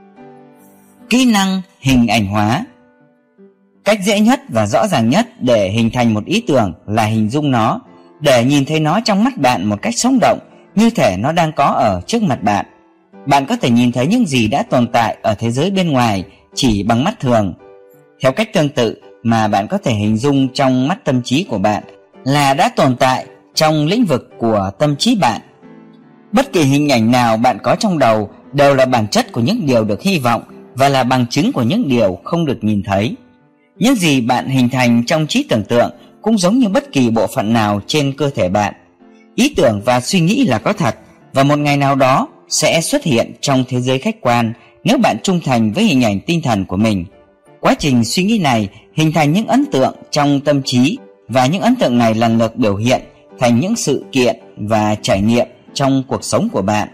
Kỹ năng hình ảnh hóa. Cách dễ nhất và rõ ràng nhất để hình thành một ý tưởng là hình dung nó, để nhìn thấy nó trong mắt bạn một cách sống động, như thể nó đang có ở trước mặt bạn. Bạn có thể nhìn thấy những gì đã tồn tại ở thế giới bên ngoài chỉ bằng mắt thường. Theo cách tương tự mà bạn có thể hình dung trong mắt tâm trí của bạn là đã tồn tại trong lĩnh vực của tâm trí bạn. Bất kỳ hình ảnh nào bạn có trong đầu đều là bản chất của những điều được hy vọng và là bằng chứng của những điều không được nhìn thấy. Những gì bạn hình thành trong trí tưởng tượng cũng giống như bất kỳ bộ phận nào trên cơ thể bạn. Ý tưởng và suy nghĩ là có thật và một ngày nào đó sẽ xuất hiện trong thế giới khách quan nếu bạn trung thành với hình ảnh tinh thần của mình. Quá trình suy nghĩ này hình thành những ấn tượng trong tâm trí và những ấn tượng này lần lượt biểu hiện thành những sự kiện và trải nghiệm trong cuộc sống của bạn.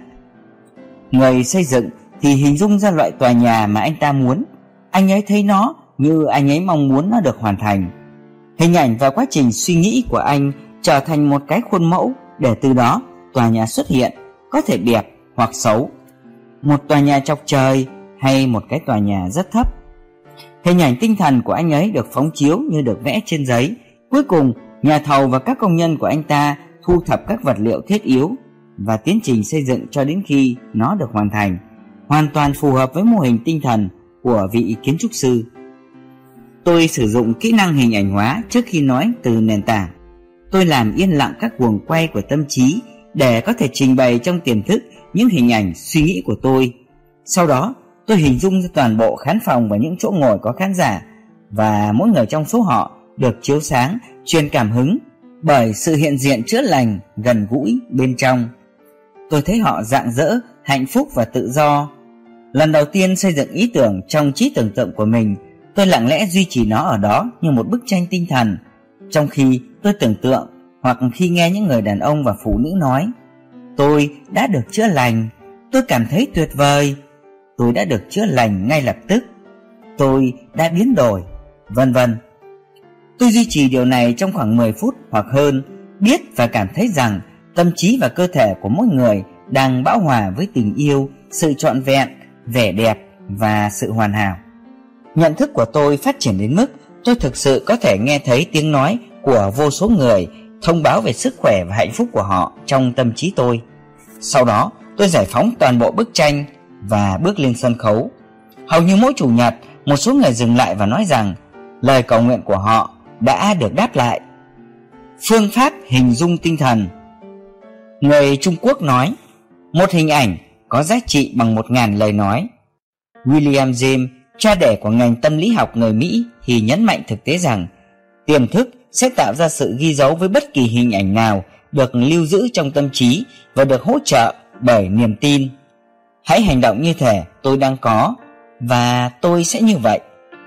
Người xây dựng thì hình dung ra loại tòa nhà mà anh ta muốn. Anh ấy thấy nó như anh ấy mong muốn nó được hoàn thành. Hình ảnh và quá trình suy nghĩ của anh trở thành một cái khuôn mẫu để từ đó tòa nhà xuất hiện, có thể đẹp hoặc xấu. Một tòa nhà chọc trời hay một cái tòa nhà rất thấp. Hình ảnh tinh thần của anh ấy được phóng chiếu như được vẽ trên giấy. Cuối cùng, nhà thầu và các công nhân của anh ta thu thập các vật liệu thiết yếu và tiến trình xây dựng cho đến khi nó được hoàn thành, hoàn toàn phù hợp với mô hình tinh thần của vị kiến trúc sư. Tôi sử dụng kỹ năng hình ảnh hóa trước khi nói từ nền tảng. Tôi làm yên lặng các guồng quay của tâm trí để có thể trình bày trong tiềm thức những hình ảnh suy nghĩ của tôi. Sau đó, tôi hình dung ra toàn bộ khán phòng và những chỗ ngồi có khán giả, và mỗi người trong số họ được chiếu sáng, truyền cảm hứng bởi sự hiện diện chữa lành gần gũi bên trong. Tôi thấy họ rạng rỡ, hạnh phúc và tự do. Lần đầu tiên xây dựng ý tưởng trong trí tưởng tượng của mình, tôi lặng lẽ duy trì nó ở đó như một bức tranh tinh thần. Trong khi tôi tưởng tượng hoặc khi nghe những người đàn ông và phụ nữ nói, tôi đã được chữa lành, tôi cảm thấy tuyệt vời, tôi đã được chữa lành ngay lập tức, tôi đã biến đổi, vân vân. Tôi duy trì điều này trong khoảng mười phút hoặc hơn, biết và cảm thấy rằng tâm trí và cơ thể của mỗi người đang bão hòa với tình yêu, sự trọn vẹn, vẻ đẹp và sự hoàn hảo. Nhận thức của tôi phát triển đến mức tôi thực sự có thể nghe thấy tiếng nói của vô số người thông báo về sức khỏe và hạnh phúc của họ trong tâm trí tôi. Sau đó, tôi giải phóng toàn bộ bức tranh và bước lên sân khấu. Hầu như mỗi chủ nhật, một số người dừng lại và nói rằng lời cầu nguyện của họ đã được đáp lại. Phương pháp hình dung tinh thần. Người Trung Quốc nói, một hình ảnh có giá trị bằng một ngàn lời nói. William James, cha đẻ của ngành tâm lý học người Mỹ, thì nhấn mạnh thực tế rằng tiềm thức sẽ tạo ra sự ghi dấu với bất kỳ hình ảnh nào được lưu giữ trong tâm trí và được hỗ trợ bởi niềm tin. Hãy hành động như thể tôi đang có, và tôi sẽ như vậy.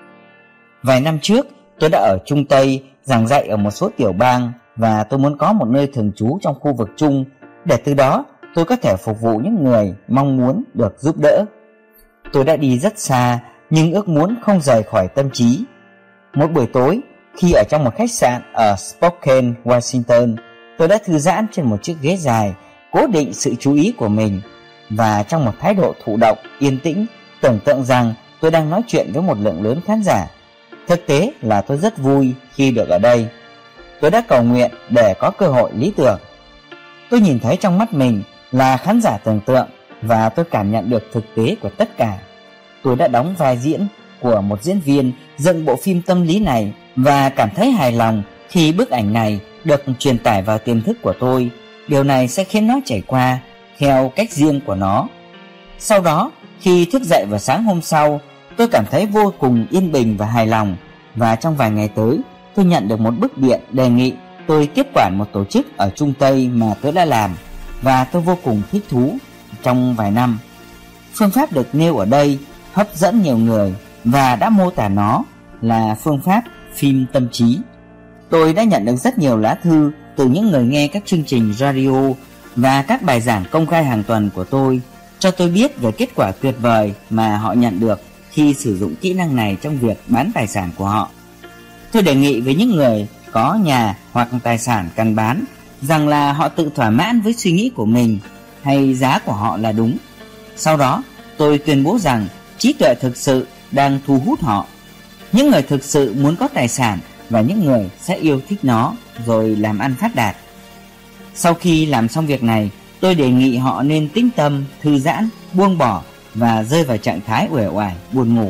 Vài năm trước, tôi đã ở Trung Tây giảng dạy ở một số tiểu bang, và tôi muốn có một nơi thường trú trong khu vực chung để từ đó tôi có thể phục vụ những người mong muốn được giúp đỡ. Tôi đã đi rất xa, nhưng ước muốn không rời khỏi tâm trí. Một buổi tối, khi ở trong một khách sạn ở Spokane, Washington, tôi đã thư giãn trên một chiếc ghế dài, cố định sự chú ý của mình, và trong một thái độ thụ động, yên tĩnh, tưởng tượng rằng tôi đang nói chuyện với một lượng lớn khán giả. Thực tế là tôi rất vui khi được ở đây. Tôi đã cầu nguyện để có cơ hội lý tưởng. Tôi nhìn thấy trong mắt mình là khán giả tưởng tượng, và tôi cảm nhận được thực tế của tất cả. Tôi đã đóng vai diễn của một diễn viên dựng bộ phim tâm lý này, và cảm thấy hài lòng khi bức ảnh này được truyền tải vào tiềm thức của tôi. Điều này sẽ khiến nó chảy qua theo cách riêng của nó. Sau đó, khi thức dậy vào sáng hôm sau, tôi cảm thấy vô cùng yên bình và hài lòng. Và trong vài ngày tới, tôi nhận được một bức điện đề nghị tôi tiếp quản một tổ chức ở Trung Tây mà tôi đã làm, và tôi vô cùng thích thú trong vài năm. Phương pháp được nêu ở đây hấp dẫn nhiều người và đã mô tả nó là phương pháp phim tâm trí. Tôi đã nhận được rất nhiều lá thư từ những người nghe các chương trình radio và các bài giảng công khai hàng tuần của tôi, cho tôi biết về kết quả tuyệt vời mà họ nhận được khi sử dụng kỹ năng này trong việc bán tài sản của họ. Tôi đề nghị với những người có nhà hoặc tài sản cần bán rằng là họ tự thỏa mãn với suy nghĩ của mình hay giá của họ là đúng. Sau đó, tôi tuyên bố rằng trí tuệ thực sự đang thu hút họ. Những người thực sự muốn có tài sản và những người sẽ yêu thích nó rồi làm ăn phát đạt. Sau khi làm xong việc này, tôi đề nghị họ nên tĩnh tâm, thư giãn, buông bỏ và rơi vào trạng thái uể oải, buồn ngủ.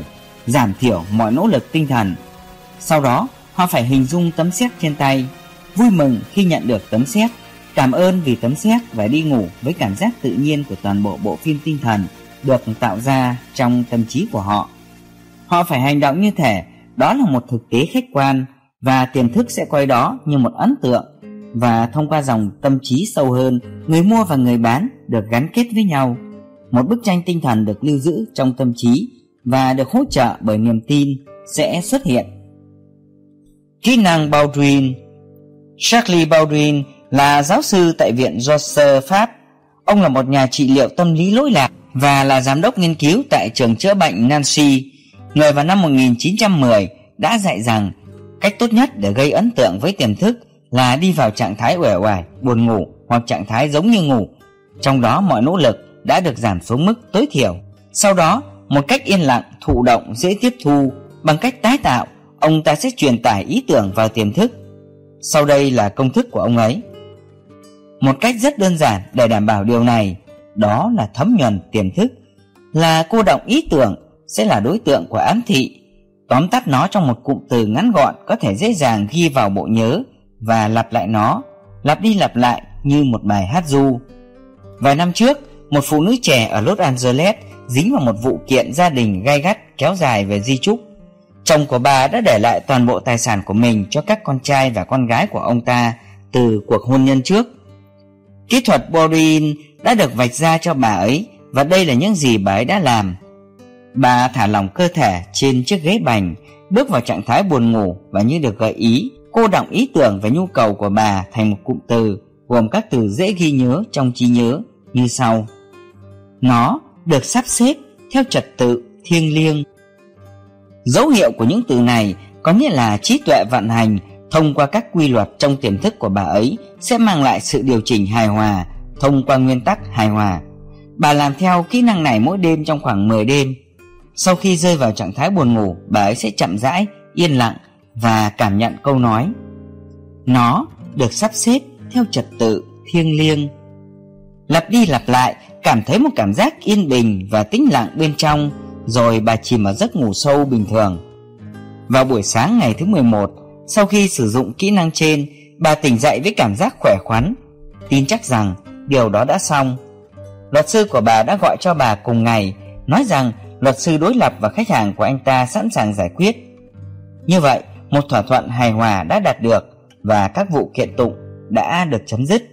giảm thiểu mọi nỗ lực tinh thần. Sau đó họ phải hình dung tấm séc trên tay, vui mừng khi nhận được tấm séc, cảm ơn vì tấm séc và đi ngủ với cảm giác tự nhiên của toàn bộ bộ phim tinh thần được tạo ra trong tâm trí của họ. Họ phải hành động như thể đó là một thực tế khách quan và tiềm thức sẽ coi đó như một ấn tượng, và thông qua dòng tâm trí sâu hơn, người mua và người bán được gắn kết với nhau. Một bức tranh tinh thần được lưu giữ trong tâm trí và được hỗ trợ bởi niềm tin sẽ xuất hiện. Kỹ năng Baldwin. Charles Baldwin là giáo sư tại Viện Yorkshire, Pháp. Ông là một nhà trị liệu tâm lý lỗi lạc và là giám đốc nghiên cứu tại trường chữa bệnh Nancy. Người vào năm một nghìn chín trăm mười đã dạy rằng cách tốt nhất để gây ấn tượng với tiềm thức là đi vào trạng thái uể oải, buồn ngủ hoặc trạng thái giống như ngủ, trong đó mọi nỗ lực đã được giảm xuống mức tối thiểu. Sau đó, một cách yên lặng, thụ động, dễ tiếp thu, bằng cách tái tạo, ông ta sẽ truyền tải ý tưởng vào tiềm thức. Sau đây là công thức của ông ấy. Một cách rất đơn giản để đảm bảo điều này, đó là thấm nhuần tiềm thức, là cô đọng ý tưởng sẽ là đối tượng của ám thị. Tóm tắt nó trong một cụm từ ngắn gọn có thể dễ dàng ghi vào bộ nhớ và lặp lại nó, lặp đi lặp lại như một bài hát ru. Vài năm trước, một phụ nữ trẻ ở Los Angeles dính vào một vụ kiện gia đình gay gắt kéo dài về di chúc. Chồng của bà đã để lại toàn bộ tài sản của mình cho các con trai và con gái của ông ta từ cuộc hôn nhân trước. Kỹ thuật Baldwin đã được vạch ra cho bà ấy, và đây là những gì bà ấy đã làm. Bà thả lỏng cơ thể trên chiếc ghế bành, bước vào trạng thái buồn ngủ và như được gợi ý, cô đọng ý tưởng về nhu cầu của bà thành một cụm từ gồm các từ dễ ghi nhớ trong trí nhớ như sau. Nó được sắp xếp theo trật tự thiêng liêng. Dấu hiệu của những từ này có nghĩa là trí tuệ vận hành thông qua các quy luật trong tiềm thức của bà ấy sẽ mang lại sự điều chỉnh hài hòa thông qua nguyên tắc hài hòa. Bà làm theo kỹ năng này mỗi đêm trong khoảng mười đêm. Sau khi rơi vào trạng thái buồn ngủ, bà ấy sẽ chậm rãi, yên lặng và cảm nhận câu nói. Nó được sắp xếp theo trật tự thiêng liêng. Lặp đi lặp lại, cảm thấy một cảm giác yên bình và tĩnh lặng bên trong, rồi bà chìm vào giấc ngủ sâu bình thường. Vào buổi sáng ngày thứ mười một, sau khi sử dụng kỹ năng trên, bà tỉnh dậy với cảm giác khỏe khoắn, tin chắc rằng điều đó đã xong. Luật sư của bà đã gọi cho bà cùng ngày, nói rằng luật sư đối lập và khách hàng của anh ta sẵn sàng giải quyết. Như vậy, một thỏa thuận hài hòa đã đạt được và các vụ kiện tụng đã được chấm dứt.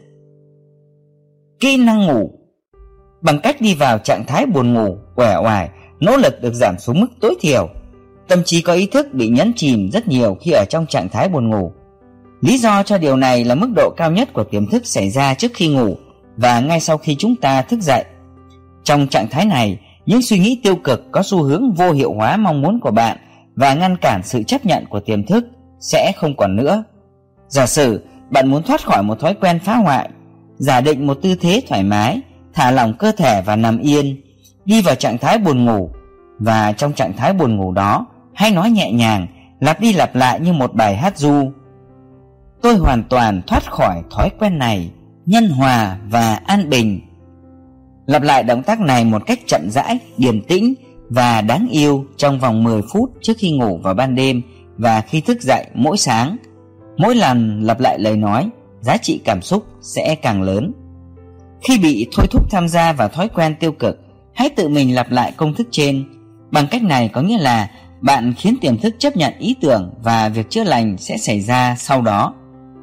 Kỹ năng ngủ. Bằng cách đi vào trạng thái buồn ngủ, uể oải, nỗ lực được giảm xuống mức tối thiểu. Tâm trí có ý thức bị nhấn chìm rất nhiều khi ở trong trạng thái buồn ngủ. Lý do cho điều này là mức độ cao nhất của tiềm thức xảy ra trước khi ngủ và ngay sau khi chúng ta thức dậy. Trong trạng thái này, những suy nghĩ tiêu cực có xu hướng vô hiệu hóa mong muốn của bạn và ngăn cản sự chấp nhận của tiềm thức sẽ không còn nữa. Giả sử bạn muốn thoát khỏi một thói quen phá hoại, giả định một tư thế thoải mái, thả lỏng cơ thể và nằm yên, đi vào trạng thái buồn ngủ, và trong trạng thái buồn ngủ đó, hãy nói nhẹ nhàng, lặp đi lặp lại như một bài hát ru. Tôi hoàn toàn thoát khỏi thói quen này, nhân hòa và an bình. Lặp lại động tác này một cách chậm rãi, điềm tĩnh và đáng yêu trong vòng mười phút trước khi ngủ vào ban đêm và khi thức dậy mỗi sáng. Mỗi lần lặp lại lời nói, giá trị cảm xúc sẽ càng lớn. Khi bị thôi thúc tham gia vào thói quen tiêu cực, hãy tự mình lặp lại công thức trên. Bằng cách này có nghĩa là bạn khiến tiềm thức chấp nhận ý tưởng và việc chữa lành sẽ xảy ra sau đó.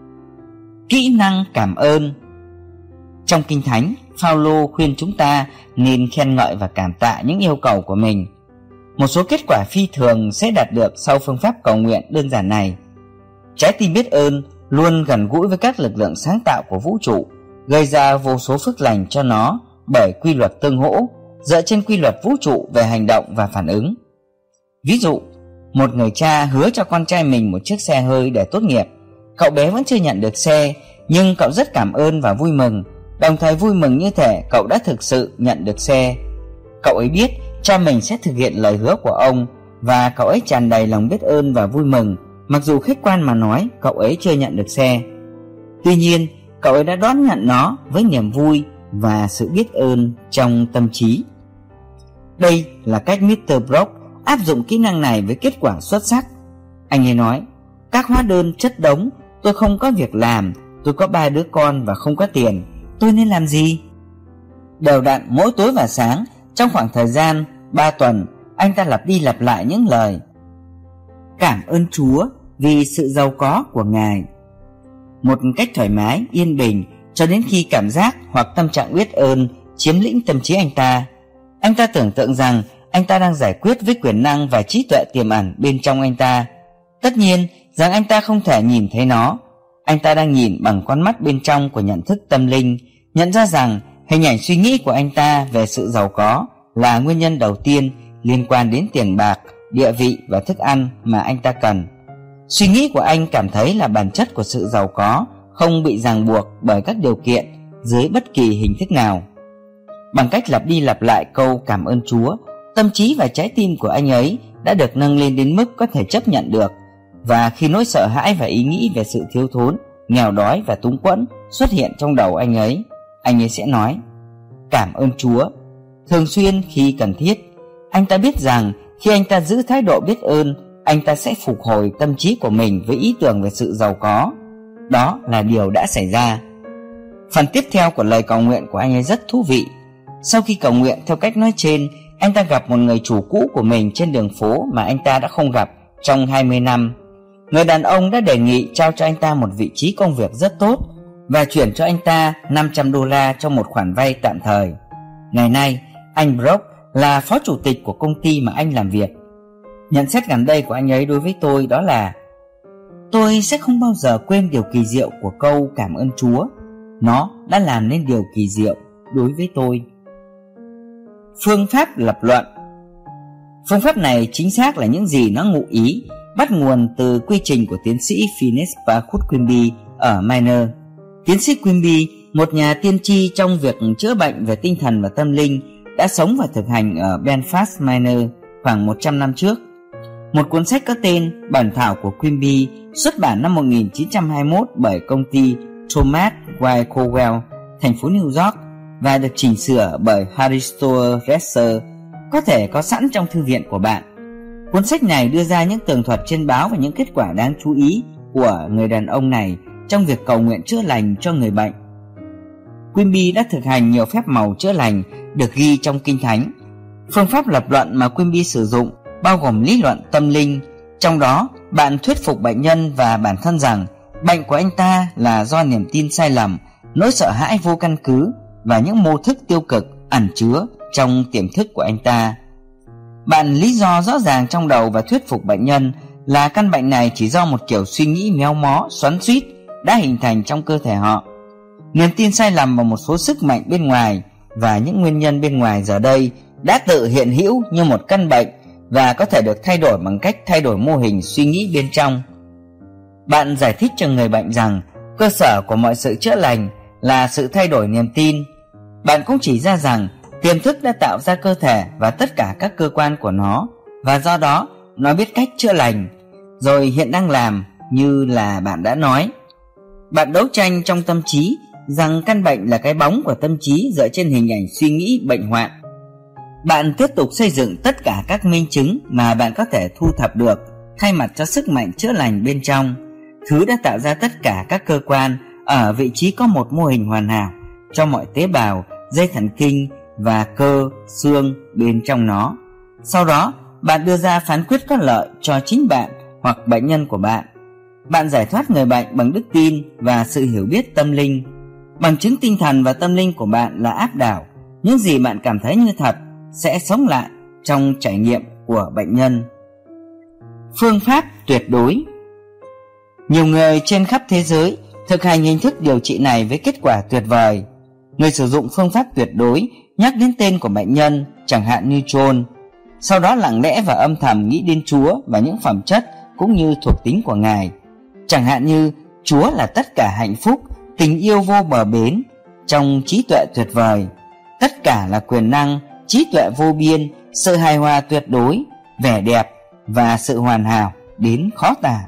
Kỹ năng cảm ơn. Trong Kinh Thánh, Phaolô khuyên chúng ta nên khen ngợi và cảm tạ những yêu cầu của mình. Một số kết quả phi thường sẽ đạt được sau phương pháp cầu nguyện đơn giản này. Trái tim biết ơn luôn gần gũi với các lực lượng sáng tạo của vũ trụ, gây ra vô số phước lành cho nó bởi quy luật tương hỗ, dựa trên quy luật vũ trụ về hành động và phản ứng. Ví dụ, một người cha hứa cho con trai mình một chiếc xe hơi để tốt nghiệp. Cậu bé vẫn chưa nhận được xe, nhưng cậu rất cảm ơn và vui mừng, đồng thời vui mừng như thể cậu đã thực sự nhận được xe. Cậu ấy biết cha mình sẽ thực hiện lời hứa của ông, và cậu ấy tràn đầy lòng biết ơn và vui mừng, mặc dù khách quan mà nói cậu ấy chưa nhận được xe. Tuy nhiên, cậu ấy đã đón nhận nó với niềm vui và sự biết ơn trong tâm trí. Đây là cách mít tơ Brock áp dụng kỹ năng này với kết quả xuất sắc. Anh ấy nói, các hóa đơn chất đống, tôi không có việc làm, tôi có ba đứa con và không có tiền, tôi nên làm gì? Đều đặn mỗi tối và sáng, trong khoảng thời gian ba tuần, anh ta lặp đi lặp lại những lời cảm ơn Chúa vì sự giàu có của Ngài, một cách thoải mái, yên bình, cho đến khi cảm giác hoặc tâm trạng biết ơn chiếm lĩnh tâm trí anh ta. Anh ta tưởng tượng rằng anh ta đang giải quyết với quyền năng và trí tuệ tiềm ẩn bên trong anh ta. Tất nhiên rằng anh ta không thể nhìn thấy nó. Anh ta đang nhìn bằng con mắt bên trong của nhận thức tâm linh, nhận ra rằng hình ảnh suy nghĩ của anh ta về sự giàu có là nguyên nhân đầu tiên liên quan đến tiền bạc, địa vị và thức ăn mà anh ta cần. Suy nghĩ của anh cảm thấy là bản chất của sự giàu có không bị ràng buộc bởi các điều kiện dưới bất kỳ hình thức nào. Bằng cách lặp đi lặp lại câu cảm ơn Chúa, tâm trí và trái tim của anh ấy đã được nâng lên đến mức có thể chấp nhận được. Và khi nỗi sợ hãi và ý nghĩ về sự thiếu thốn, nghèo đói và túng quẫn xuất hiện trong đầu anh ấy, anh ấy sẽ nói cảm ơn Chúa thường xuyên khi cần thiết. Anh ta biết rằng khi anh ta giữ thái độ biết ơn, anh ta sẽ phục hồi tâm trí của mình với ý tưởng về sự giàu có. Đó là điều đã xảy ra. Phần tiếp theo của lời cầu nguyện của anh ấy rất thú vị. Sau khi cầu nguyện theo cách nói trên, anh ta gặp một người chủ cũ của mình trên đường phố mà anh ta đã không gặp trong hai mươi năm. Người đàn ông đã đề nghị trao cho anh ta một vị trí công việc rất tốt và chuyển cho anh ta năm trăm đô la trong một khoản vay tạm thời. Ngày nay, anh Brock là phó chủ tịch của công ty mà anh làm việc. Nhận xét gần đây của anh ấy đối với tôi đó là: tôi sẽ không bao giờ quên điều kỳ diệu của câu cảm ơn Chúa. Nó đã làm nên điều kỳ diệu đối với tôi. Phương pháp lập luận. Phương pháp này chính xác là những gì nó ngụ ý, bắt nguồn từ quy trình của tiến sĩ Phineas Barcode Quimby ở Maine. Tiến sĩ Quimby, một nhà tiên tri trong việc chữa bệnh về tinh thần và tâm linh, đã sống và thực hành ở Belfast, Maine khoảng một trăm năm trước. Một cuốn sách có tên Bản thảo của Quimby xuất bản năm một nghìn chín trăm hai mươi mốt bởi công ty Thomas Y. Cowell, thành phố New York, và được chỉnh sửa bởi Harry Storer Resser, có thể có sẵn trong thư viện của bạn. Cuốn sách này đưa ra những tường thuật trên báo và những kết quả đáng chú ý của người đàn ông này trong việc cầu nguyện chữa lành cho người bệnh. Quimby đã thực hành nhiều phép màu chữa lành được ghi trong Kinh Thánh. Phương pháp lập luận mà Quimby sử dụng bao gồm lý luận tâm linh, trong đó bạn thuyết phục bệnh nhân và bản thân rằng bệnh của anh ta là do niềm tin sai lầm, nỗi sợ hãi vô căn cứ và những mô thức tiêu cực ẩn chứa trong tiềm thức của anh ta. Bạn lý do rõ ràng trong đầu và thuyết phục bệnh nhân là căn bệnh này chỉ do một kiểu suy nghĩ méo mó, xoắn xuýt đã hình thành trong cơ thể họ. Niềm tin sai lầm vào một số sức mạnh bên ngoài và những nguyên nhân bên ngoài giờ đây đã tự hiện hữu như một căn bệnh và có thể được thay đổi bằng cách thay đổi mô hình suy nghĩ bên trong. Bạn giải thích cho người bệnh rằng cơ sở của mọi sự chữa lành là sự thay đổi niềm tin. Bạn cũng chỉ ra rằng tiềm thức đã tạo ra cơ thể và tất cả các cơ quan của nó, và do đó nó biết cách chữa lành, rồi hiện đang làm như là bạn đã nói. Bạn đấu tranh trong tâm trí rằng căn bệnh là cái bóng của tâm trí dựa trên hình ảnh suy nghĩ bệnh hoạn. Bạn tiếp tục xây dựng tất cả các minh chứng mà bạn có thể thu thập được thay mặt cho sức mạnh chữa lành bên trong, thứ đã tạo ra tất cả các cơ quan ở vị trí có một mô hình hoàn hảo cho mọi tế bào, dây thần kinh và cơ, xương bên trong nó. Sau đó, bạn đưa ra phán quyết có lợi cho chính bạn hoặc bệnh nhân của bạn. Bạn giải thoát người bệnh bằng đức tin và sự hiểu biết tâm linh. Bằng chứng tinh thần và tâm linh của bạn là áp đảo. Những gì bạn cảm thấy như thật sẽ sống lại trong trải nghiệm của bệnh nhân. Phương pháp tuyệt đối. Nhiều người trên khắp thế giới thực hành hình thức điều trị này với kết quả tuyệt vời. Người sử dụng phương pháp tuyệt đối nhắc đến tên của bệnh nhân, chẳng hạn như John, sau đó lặng lẽ và âm thầm nghĩ đến Chúa và những phẩm chất cũng như thuộc tính của Ngài. Chẳng hạn như Chúa là tất cả hạnh phúc, tình yêu vô bờ bến, trong trí tuệ tuyệt vời, tất cả là quyền năng, trí tuệ vô biên, sự hài hòa tuyệt đối, vẻ đẹp và sự hoàn hảo đến khó tả.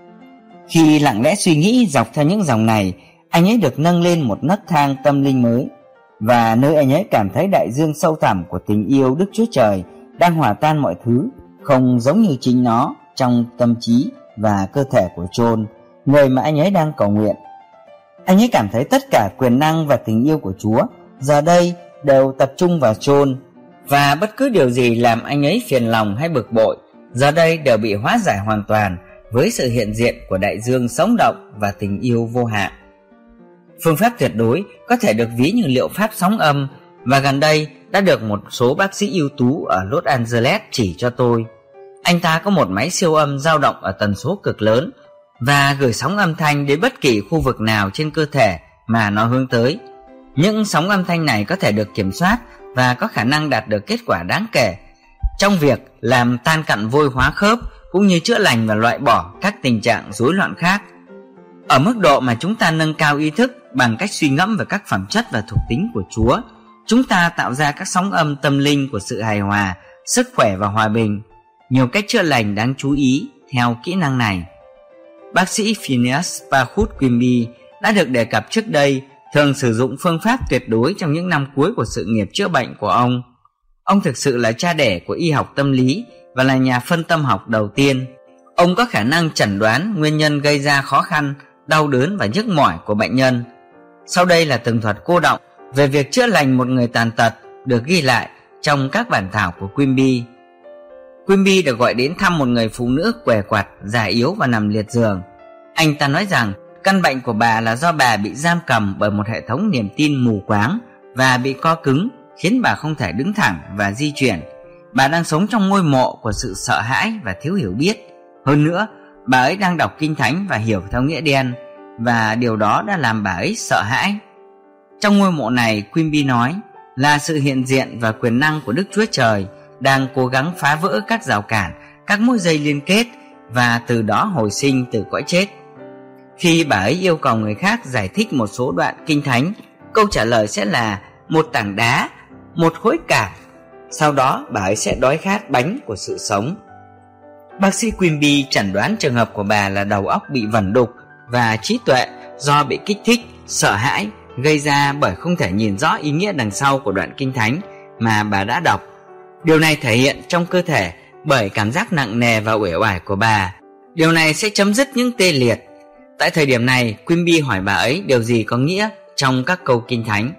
Khi lặng lẽ suy nghĩ dọc theo những dòng này, anh ấy được nâng lên một nấc thang tâm linh mới, và nơi anh ấy cảm thấy đại dương sâu thẳm của tình yêu Đức Chúa Trời đang hòa tan mọi thứ, không giống như chính nó trong tâm trí và cơ thể của John, người mà anh ấy đang cầu nguyện. Anh ấy cảm thấy tất cả quyền năng và tình yêu của Chúa giờ đây đều tập trung vào John, và bất cứ điều gì làm anh ấy phiền lòng hay bực bội giờ đây đều bị hóa giải hoàn toàn với sự hiện diện của đại dương sống động và tình yêu vô hạn. Phương pháp tuyệt đối có thể được ví như liệu pháp sóng âm, và gần đây đã được một số bác sĩ ưu tú ở Los Angeles chỉ cho tôi. Anh ta có một máy siêu âm dao động ở tần số cực lớn và gửi sóng âm thanh đến bất kỳ khu vực nào trên cơ thể mà nó hướng tới. Những sóng âm thanh này có thể được kiểm soát và có khả năng đạt được kết quả đáng kể trong việc làm tan cặn vôi hóa khớp, cũng như chữa lành và loại bỏ các tình trạng rối loạn khác. Ở mức độ mà chúng ta nâng cao ý thức bằng cách suy ngẫm về các phẩm chất và thuộc tính của Chúa, chúng ta tạo ra các sóng âm tâm linh của sự hài hòa, sức khỏe và hòa bình. Nhiều cách chữa lành đáng chú ý theo kỹ năng này. Bác sĩ Phineas Pahut Quimby đã được đề cập trước đây thường sử dụng phương pháp tuyệt đối trong những năm cuối của sự nghiệp chữa bệnh của ông. Ông thực sự là cha đẻ của y học tâm lý và là nhà phân tâm học đầu tiên. Ông có khả năng chẩn đoán nguyên nhân gây ra khó khăn, đau đớn và nhức mỏi của bệnh nhân. Sau đây là tường thuật cô đọng về việc chữa lành một người tàn tật được ghi lại trong các bản thảo của Quimby. Quimby được gọi đến thăm một người phụ nữ què quặt, già yếu và nằm liệt giường. Anh ta nói rằng căn bệnh của bà là do bà bị giam cầm bởi một hệ thống niềm tin mù quáng và bị co cứng, khiến bà không thể đứng thẳng và di chuyển. Bà đang sống trong ngôi mộ của sự sợ hãi và thiếu hiểu biết. Hơn nữa, bà ấy đang đọc kinh thánh và hiểu theo nghĩa đen, và điều đó đã làm bà ấy sợ hãi. Trong ngôi mộ này, Quimby nói, là sự hiện diện và quyền năng của Đức Chúa Trời đang cố gắng phá vỡ các rào cản, các mối dây liên kết, và từ đó hồi sinh từ cõi chết. Khi bà ấy yêu cầu người khác giải thích một số đoạn kinh thánh, câu trả lời sẽ là một tảng đá, một khối cảng. Sau đó bà ấy sẽ đói khát bánh của sự sống. Bác sĩ Quimby chẩn đoán trường hợp của bà là đầu óc bị vẩn đục và trí tuệ do bị kích thích, sợ hãi gây ra bởi không thể nhìn rõ ý nghĩa đằng sau của đoạn kinh thánh mà bà đã đọc. Điều này thể hiện trong cơ thể bởi cảm giác nặng nề và uể oải của bà. Điều này sẽ chấm dứt những tê liệt. Tại thời điểm này, Quimby hỏi bà ấy điều gì có nghĩa trong các câu kinh thánh.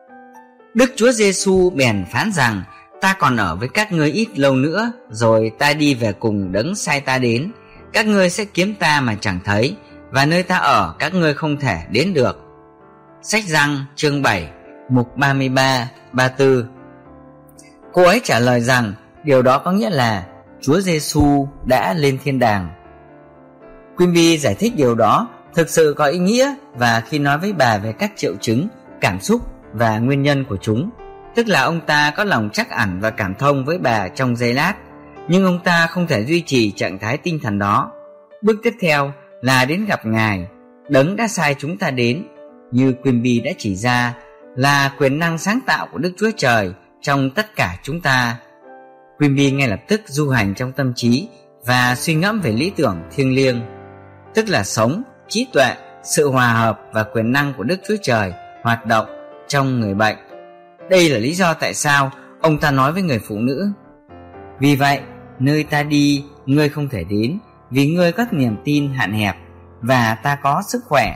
Đức Chúa Giêsu bèn phán rằng, ta còn ở với các ngươi ít lâu nữa, rồi ta đi về cùng đấng sai ta đến. Các ngươi sẽ kiếm ta mà chẳng thấy, và nơi ta ở các ngươi không thể đến được. Sách Giăng chương bảy, mục ba mươi ba, ba mươi tư. Cô ấy trả lời rằng điều đó có nghĩa là Chúa Giêsu đã lên thiên đàng. Quimby giải thích điều đó thực sự có ý nghĩa, và khi nói với bà về các triệu chứng, cảm xúc và nguyên nhân của chúng, tức là ông ta có lòng trắc ẩn và cảm thông với bà trong giây lát, nhưng ông ta không thể duy trì trạng thái tinh thần đó. Bước tiếp theo là đến gặp Ngài, đấng đã sai chúng ta đến, như Quimby đã chỉ ra, là quyền năng sáng tạo của Đức Chúa Trời trong tất cả chúng ta. Quimby ngay lập tức du hành trong tâm trí và suy ngẫm về lý tưởng thiêng liêng, tức là sống, trí tuệ, sự hòa hợp và quyền năng của Đức Chúa Trời hoạt động trong người bệnh. Đây là lý do tại sao ông ta nói với người phụ nữ, vì vậy nơi ta đi ngươi không thể đến, vì ngươi có niềm tin hạn hẹp và ta có sức khỏe.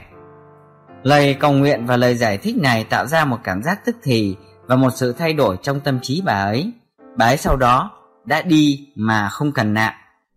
Lời cầu nguyện và lời giải thích này tạo ra một cảm giác tức thì và một sự thay đổi trong tâm trí bà ấy. Bà ấy sau đó đã đi mà không cần nặng.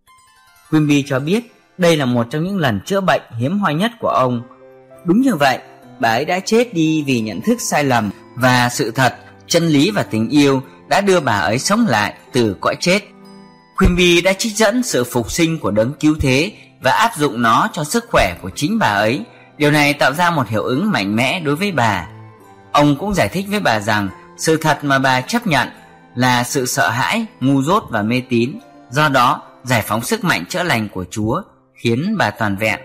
Quimby cho biết đây là một trong những lần chữa bệnh hiếm hoi nhất của ông. Đúng như vậy, bà ấy đã chết đi vì nhận thức sai lầm, và sự thật, chân lý và tình yêu đã đưa bà ấy sống lại từ cõi chết. Quimby đã trích dẫn sự phục sinh của đấng cứu thế và áp dụng nó cho sức khỏe của chính bà ấy. Điều này tạo ra một hiệu ứng mạnh mẽ đối với bà. Ông cũng giải thích với bà rằng sự thật mà bà chấp nhận là sự sợ hãi, ngu dốt và mê tín. Do đó, giải phóng sức mạnh chữa lành của Chúa khiến bà toàn vẹn.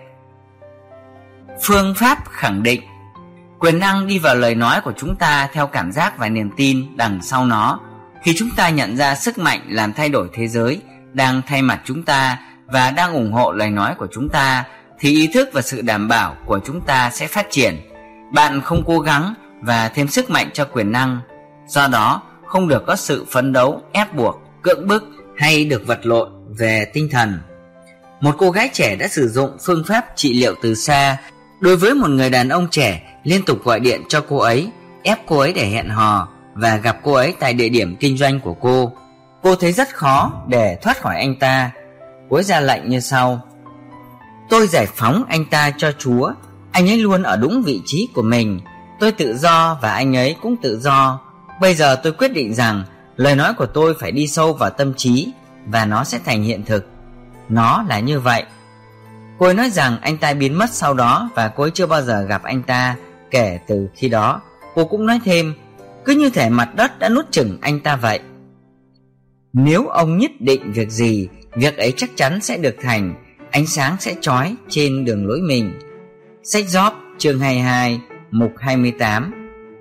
Phương pháp khẳng định. Quyền năng đi vào lời nói của chúng ta theo cảm giác và niềm tin đằng sau nó. Khi chúng ta nhận ra sức mạnh làm thay đổi thế giới đang thay mặt chúng ta và đang ủng hộ lời nói của chúng ta, thì ý thức và sự đảm bảo của chúng ta sẽ phát triển. Bạn không cố gắng và thêm sức mạnh cho quyền năng. Do đó, không được có sự phấn đấu, ép buộc, cưỡng bức hay được vật lộn về tinh thần. Một cô gái trẻ đã sử dụng phương pháp trị liệu từ xa đối với một người đàn ông trẻ, liên tục gọi điện cho cô ấy, ép cô ấy để hẹn hò và gặp cô ấy tại địa điểm kinh doanh của cô. Cô thấy rất khó để thoát khỏi anh ta. Cô ấy ra lệnh như sau: tôi giải phóng anh ta cho Chúa. Anh ấy luôn ở đúng vị trí của mình. Tôi tự do và anh ấy cũng tự do. Bây giờ tôi quyết định rằng lời nói của tôi phải đi sâu vào tâm trí và nó sẽ thành hiện thực. Nó là như vậy. Cô ấy nói rằng anh ta biến mất sau đó và cô ấy chưa bao giờ gặp anh ta kể từ khi đó. Cô cũng nói thêm, cứ như thể mặt đất đã nuốt chửng anh ta vậy. Nếu ông nhất định việc gì, việc ấy chắc chắn sẽ được thành. Ánh sáng sẽ chói trên đường lối mình. Sách Gióp chương hai mươi hai, mục hai mươi tám.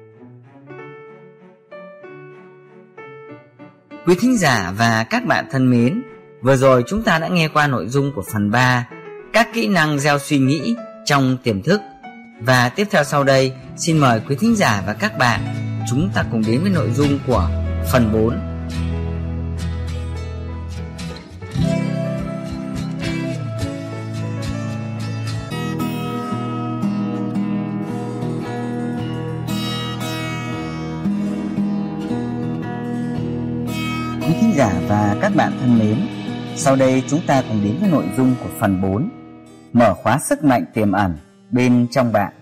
Quý thính giả và các bạn thân mến, vừa rồi chúng ta đã nghe qua nội dung của phần ba, các kỹ năng gieo suy nghĩ trong tiềm thức. Và tiếp theo sau đây, xin mời quý thính giả và các bạn chúng ta cùng đến với nội dung của phần bốn. Quý thính giả và các bạn thân mến, sau đây chúng ta cùng đến với nội dung của phần bốn, mở khóa sức mạnh tiềm ẩn bên trong bạn.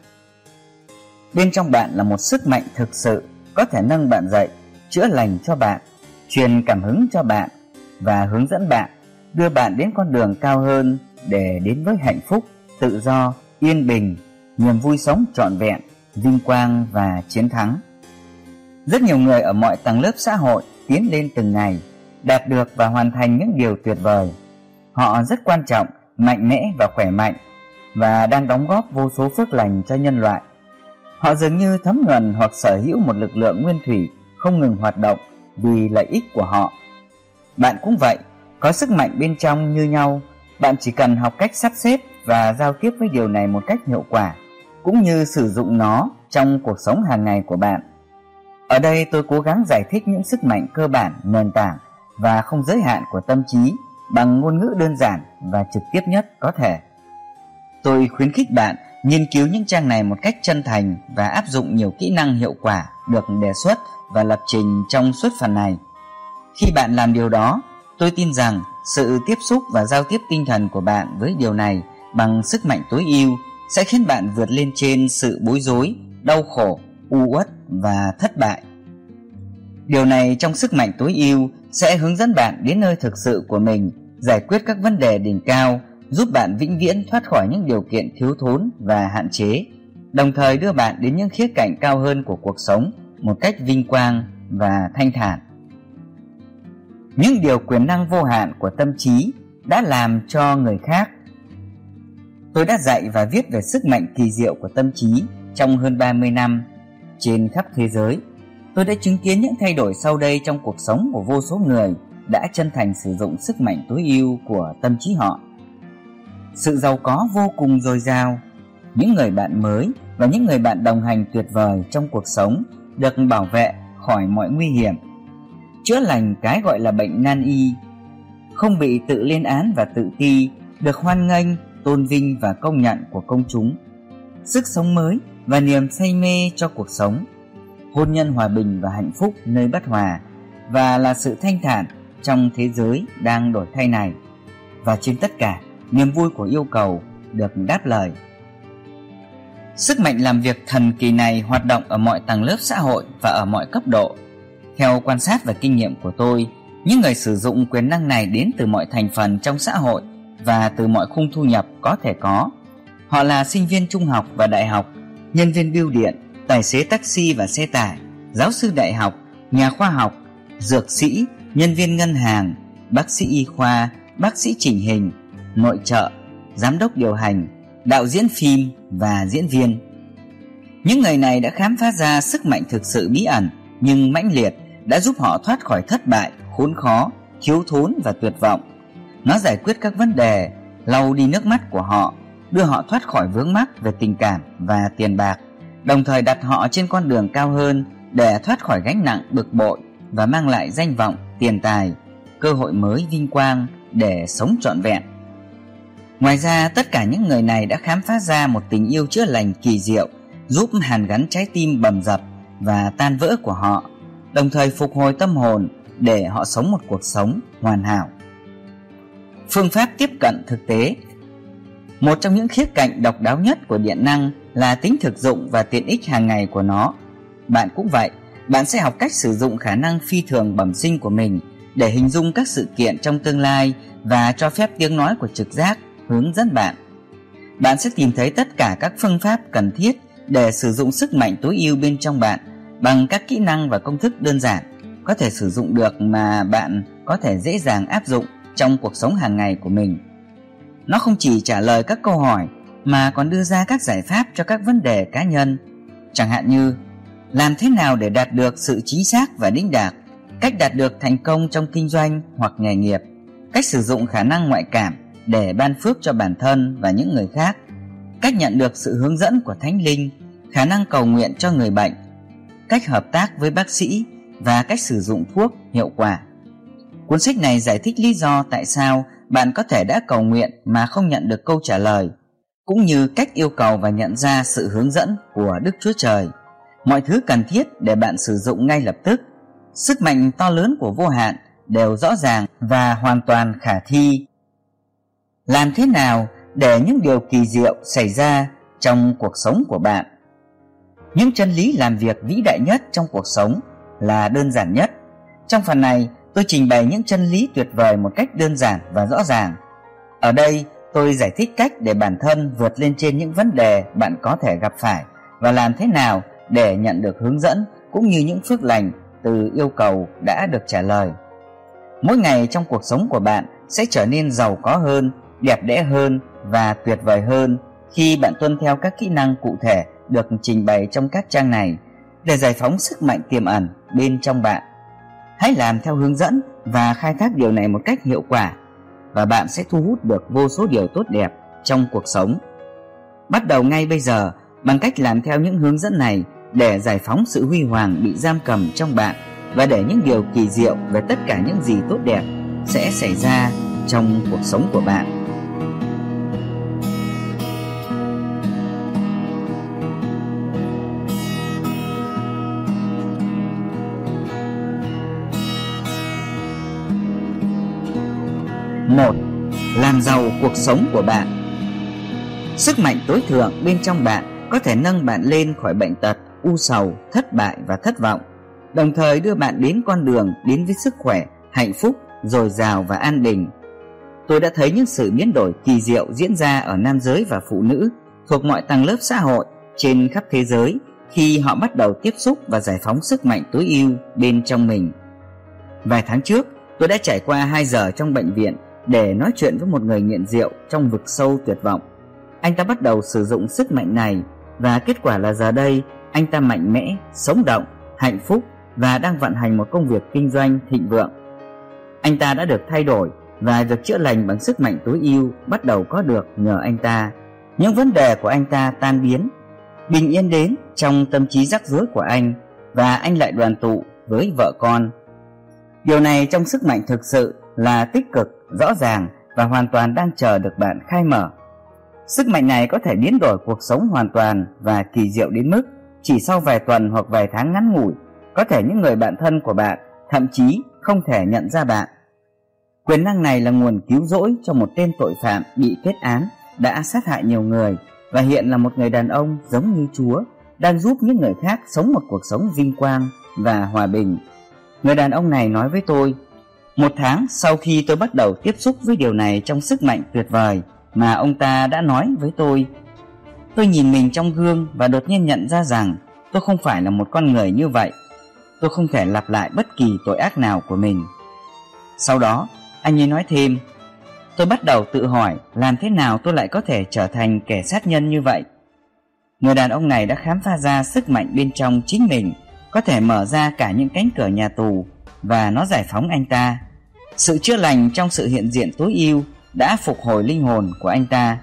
Bên trong bạn là một sức mạnh thực sự có thể nâng bạn dậy, chữa lành cho bạn, truyền cảm hứng cho bạn và hướng dẫn bạn, đưa bạn đến con đường cao hơn để đến với hạnh phúc, tự do, yên bình, niềm vui sống trọn vẹn, vinh quang và chiến thắng. Rất nhiều người ở mọi tầng lớp xã hội tiến lên từng ngày, đạt được và hoàn thành những điều tuyệt vời. Họ rất quan trọng, mạnh mẽ và khỏe mạnh và đang đóng góp vô số phước lành cho nhân loại. Họ dường như thấm nhuần hoặc sở hữu một lực lượng nguyên thủy không ngừng hoạt động vì lợi ích của họ. Bạn cũng vậy, có sức mạnh bên trong như nhau. Bạn chỉ cần học cách sắp xếp và giao tiếp với điều này một cách hiệu quả, cũng như sử dụng nó trong cuộc sống hàng ngày của bạn. Ở đây tôi cố gắng giải thích những sức mạnh cơ bản, nền tảng và không giới hạn của tâm trí bằng ngôn ngữ đơn giản và trực tiếp nhất có thể. Tôi khuyến khích bạn nghiên cứu những trang này một cách chân thành và áp dụng nhiều kỹ năng hiệu quả được đề xuất và lập trình trong suốt phần này. Khi bạn làm điều đó, tôi tin rằng sự tiếp xúc và giao tiếp tinh thần của bạn với điều này bằng sức mạnh tối ưu sẽ khiến bạn vượt lên trên sự bối rối, đau khổ, u uất và thất bại. Điều này trong sức mạnh tối ưu sẽ hướng dẫn bạn đến nơi thực sự của mình, giải quyết các vấn đề đỉnh cao, giúp bạn vĩnh viễn thoát khỏi những điều kiện thiếu thốn và hạn chế, đồng thời đưa bạn đến những khía cạnh cao hơn của cuộc sống một cách vinh quang và thanh thản. Những điều quyền năng vô hạn của tâm trí đã làm cho người khác. Tôi đã dạy và viết về sức mạnh kỳ diệu của tâm trí trong hơn ba mươi năm. Trên khắp thế giới, tôi đã chứng kiến những thay đổi sau đây trong cuộc sống của vô số người đã chân thành sử dụng sức mạnh tối ưu của tâm trí họ. Sự giàu có vô cùng dồi dào, những người bạn mới và những người bạn đồng hành tuyệt vời trong cuộc sống được bảo vệ khỏi mọi nguy hiểm, chữa lành cái gọi là bệnh nan y, không bị tự lên án và tự ti, được hoan nghênh, tôn vinh và công nhận của công chúng, sức sống mới và niềm say mê cho cuộc sống, hôn nhân hòa bình và hạnh phúc nơi bất hòa, và là sự thanh thản trong thế giới đang đổi thay này, và trên tất cả niềm vui của yêu cầu được đáp lời. Sức mạnh làm việc thần kỳ này hoạt động ở mọi tầng lớp xã hội và ở mọi cấp độ. Theo quan sát và kinh nghiệm của tôi, những người sử dụng quyền năng này đến từ mọi thành phần trong xã hội và từ mọi khung thu nhập có thể có. Họ là sinh viên trung học và đại học, nhân viên bưu điện, tài xế taxi và xe tải, giáo sư đại học, nhà khoa học, dược sĩ, nhân viên ngân hàng, bác sĩ y khoa, bác sĩ chỉnh hình, nội trợ, giám đốc điều hành, đạo diễn phim và diễn viên. Những người này đã khám phá ra sức mạnh thực sự bí ẩn nhưng mãnh liệt đã giúp họ thoát khỏi thất bại, khốn khó, thiếu thốn và tuyệt vọng. Nó giải quyết các vấn đề, lau đi nước mắt của họ, đưa họ thoát khỏi vướng mắc về tình cảm và tiền bạc, đồng thời đặt họ trên con đường cao hơn để thoát khỏi gánh nặng bực bội và mang lại danh vọng, tiền tài, cơ hội mới vinh quang để sống trọn vẹn. Ngoài ra, tất cả những người này đã khám phá ra một tình yêu chữa lành kỳ diệu, giúp hàn gắn trái tim bầm dập và tan vỡ của họ, đồng thời phục hồi tâm hồn để họ sống một cuộc sống hoàn hảo. Phương pháp tiếp cận thực tế. Một trong những khía cạnh độc đáo nhất của điện năng là tính thực dụng và tiện ích hàng ngày của nó. Bạn cũng vậy, bạn sẽ học cách sử dụng khả năng phi thường bẩm sinh của mình để hình dung các sự kiện trong tương lai và cho phép tiếng nói của trực giác hướng dẫn bạn. Bạn sẽ tìm thấy tất cả các phương pháp cần thiết để sử dụng sức mạnh tối ưu bên trong bạn bằng các kỹ năng và công thức đơn giản có thể sử dụng được mà bạn có thể dễ dàng áp dụng trong cuộc sống hàng ngày của mình. Nó không chỉ trả lời các câu hỏi mà còn đưa ra các giải pháp cho các vấn đề cá nhân, chẳng hạn như làm thế nào để đạt được sự chính xác và đĩnh đạc, cách đạt được thành công trong kinh doanh hoặc nghề nghiệp, cách sử dụng khả năng ngoại cảm để ban phước cho bản thân và những người khác, cách nhận được sự hướng dẫn của Thánh Linh, khả năng cầu nguyện cho người bệnh, cách hợp tác với bác sĩ và cách sử dụng thuốc hiệu quả. Cuốn sách này giải thích lý do tại sao bạn có thể đã cầu nguyện mà không nhận được câu trả lời, cũng như cách yêu cầu và nhận ra sự hướng dẫn của Đức Chúa Trời, mọi thứ cần thiết để bạn sử dụng ngay lập tức. Sức mạnh to lớn của vô hạn đều rõ ràng và hoàn toàn khả thi. Làm thế nào để những điều kỳ diệu xảy ra trong cuộc sống của bạn? Những chân lý làm việc vĩ đại nhất trong cuộc sống là đơn giản nhất. Trong phần này, tôi trình bày những chân lý tuyệt vời một cách đơn giản và rõ ràng. Ở đây, tôi giải thích cách để bản thân vượt lên trên những vấn đề bạn có thể gặp phải và làm thế nào để nhận được hướng dẫn cũng như những phước lành từ yêu cầu đã được trả lời. Mỗi ngày trong cuộc sống của bạn sẽ trở nên giàu có hơn, đẹp đẽ hơn và tuyệt vời hơn khi bạn tuân theo các kỹ năng cụ thể được trình bày trong các trang này để giải phóng sức mạnh tiềm ẩn bên trong bạn. Hãy làm theo hướng dẫn và khai thác điều này một cách hiệu quả, và bạn sẽ thu hút được vô số điều tốt đẹp trong cuộc sống. Bắt đầu ngay bây giờ bằng cách làm theo những hướng dẫn này để giải phóng sự huy hoàng bị giam cầm trong bạn và để những điều kỳ diệu về tất cả những gì tốt đẹp sẽ xảy ra trong cuộc sống của bạn. Một. Làm giàu cuộc sống của bạn. Sức mạnh tối thượng bên trong bạn có thể nâng bạn lên khỏi bệnh tật, u sầu, thất bại và thất vọng, đồng thời đưa bạn đến con đường đến với sức khỏe, hạnh phúc, dồi dào và an bình. Tôi đã thấy những sự biến đổi kỳ diệu diễn ra ở nam giới và phụ nữ thuộc mọi tầng lớp xã hội trên khắp thế giới khi họ bắt đầu tiếp xúc và giải phóng sức mạnh tối ưu bên trong mình. Vài tháng trước, tôi đã trải qua hai giờ trong bệnh viện để nói chuyện với một người nghiện rượu trong vực sâu tuyệt vọng. Anh ta bắt đầu sử dụng sức mạnh này và kết quả là giờ đây anh ta mạnh mẽ, sống động, hạnh phúc và đang vận hành một công việc kinh doanh thịnh vượng. Anh ta đã được thay đổi và việc chữa lành bằng sức mạnh tối ưu bắt đầu có được nhờ anh ta. Những vấn đề của anh ta tan biến, bình yên đến trong tâm trí rắc rối của anh và anh lại đoàn tụ với vợ con. Điều này trong sức mạnh thực sự là tích cực, rõ ràng và hoàn toàn đang chờ được bạn khai mở. Sức mạnh này có thể biến đổi cuộc sống hoàn toàn và kỳ diệu đến mức chỉ sau vài tuần hoặc vài tháng ngắn ngủi, có thể những người bạn thân của bạn thậm chí không thể nhận ra bạn. Quyền năng này là nguồn cứu rỗi cho một tên tội phạm bị kết án đã sát hại nhiều người và hiện là một người đàn ông giống như Chúa, đang giúp những người khác sống một cuộc sống vinh quang và hòa bình. Người đàn ông này nói với tôi, một tháng sau khi tôi bắt đầu tiếp xúc với điều này trong sức mạnh tuyệt vời mà ông ta đã nói với tôi, tôi nhìn mình trong gương và đột nhiên nhận ra rằng tôi không phải là một con người như vậy. Tôi không thể lặp lại bất kỳ tội ác nào của mình. Sau đó, anh ấy nói thêm, tôi bắt đầu tự hỏi làm thế nào tôi lại có thể trở thành kẻ sát nhân như vậy. Người đàn ông này đã khám phá ra sức mạnh bên trong chính mình, có thể mở ra cả những cánh cửa nhà tù và nó giải phóng anh ta. Sự chữa lành trong sự hiện diện tối ưu đã phục hồi linh hồn của anh ta.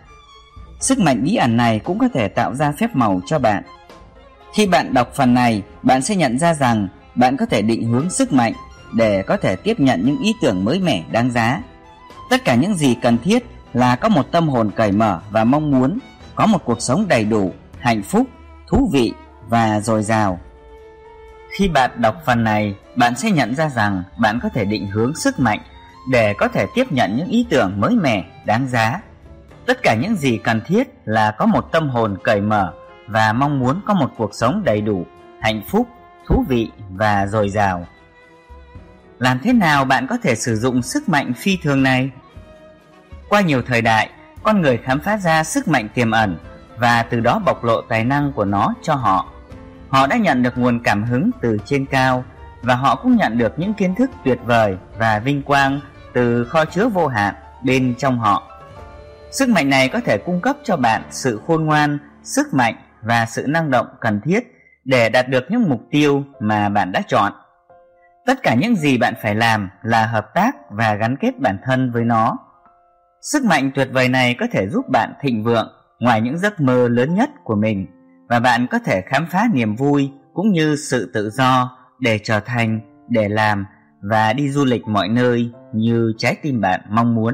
Sức mạnh bí ẩn này cũng có thể tạo ra phép màu cho bạn. Khi bạn đọc phần này, bạn sẽ nhận ra rằng bạn có thể định hướng sức mạnh để có thể tiếp nhận những ý tưởng mới mẻ đáng giá. Tất cả những gì cần thiết là có một tâm hồn cởi mở và mong muốn có một cuộc sống đầy đủ, hạnh phúc, thú vị và dồi dào. Khi bạn đọc phần này, bạn sẽ nhận ra rằng bạn có thể định hướng sức mạnh để có thể tiếp nhận những ý tưởng mới mẻ, đáng giá. Tất cả những gì cần thiết là có một tâm hồn cởi mở và mong muốn có một cuộc sống đầy đủ, hạnh phúc, thú vị và dồi dào. Làm thế nào bạn có thể sử dụng sức mạnh phi thường này? Qua nhiều thời đại, con người khám phá ra sức mạnh tiềm ẩn và từ đó bộc lộ tài năng của nó cho họ. Họ đã nhận được nguồn cảm hứng từ trên cao và họ cũng nhận được những kiến thức tuyệt vời và vinh quang từ kho chứa vô hạn bên trong họ. Sức mạnh này có thể cung cấp cho bạn sự khôn ngoan, sức mạnh và sự năng động cần thiết để đạt được những mục tiêu mà bạn đã chọn. Tất cả những gì bạn phải làm là hợp tác và gắn kết bản thân với nó. Sức mạnh tuyệt vời này có thể giúp bạn thịnh vượng ngoài những giấc mơ lớn nhất của mình, và bạn có thể khám phá niềm vui cũng như sự tự do để trở thành, để làm và đi du lịch mọi nơi như trái tim bạn mong muốn.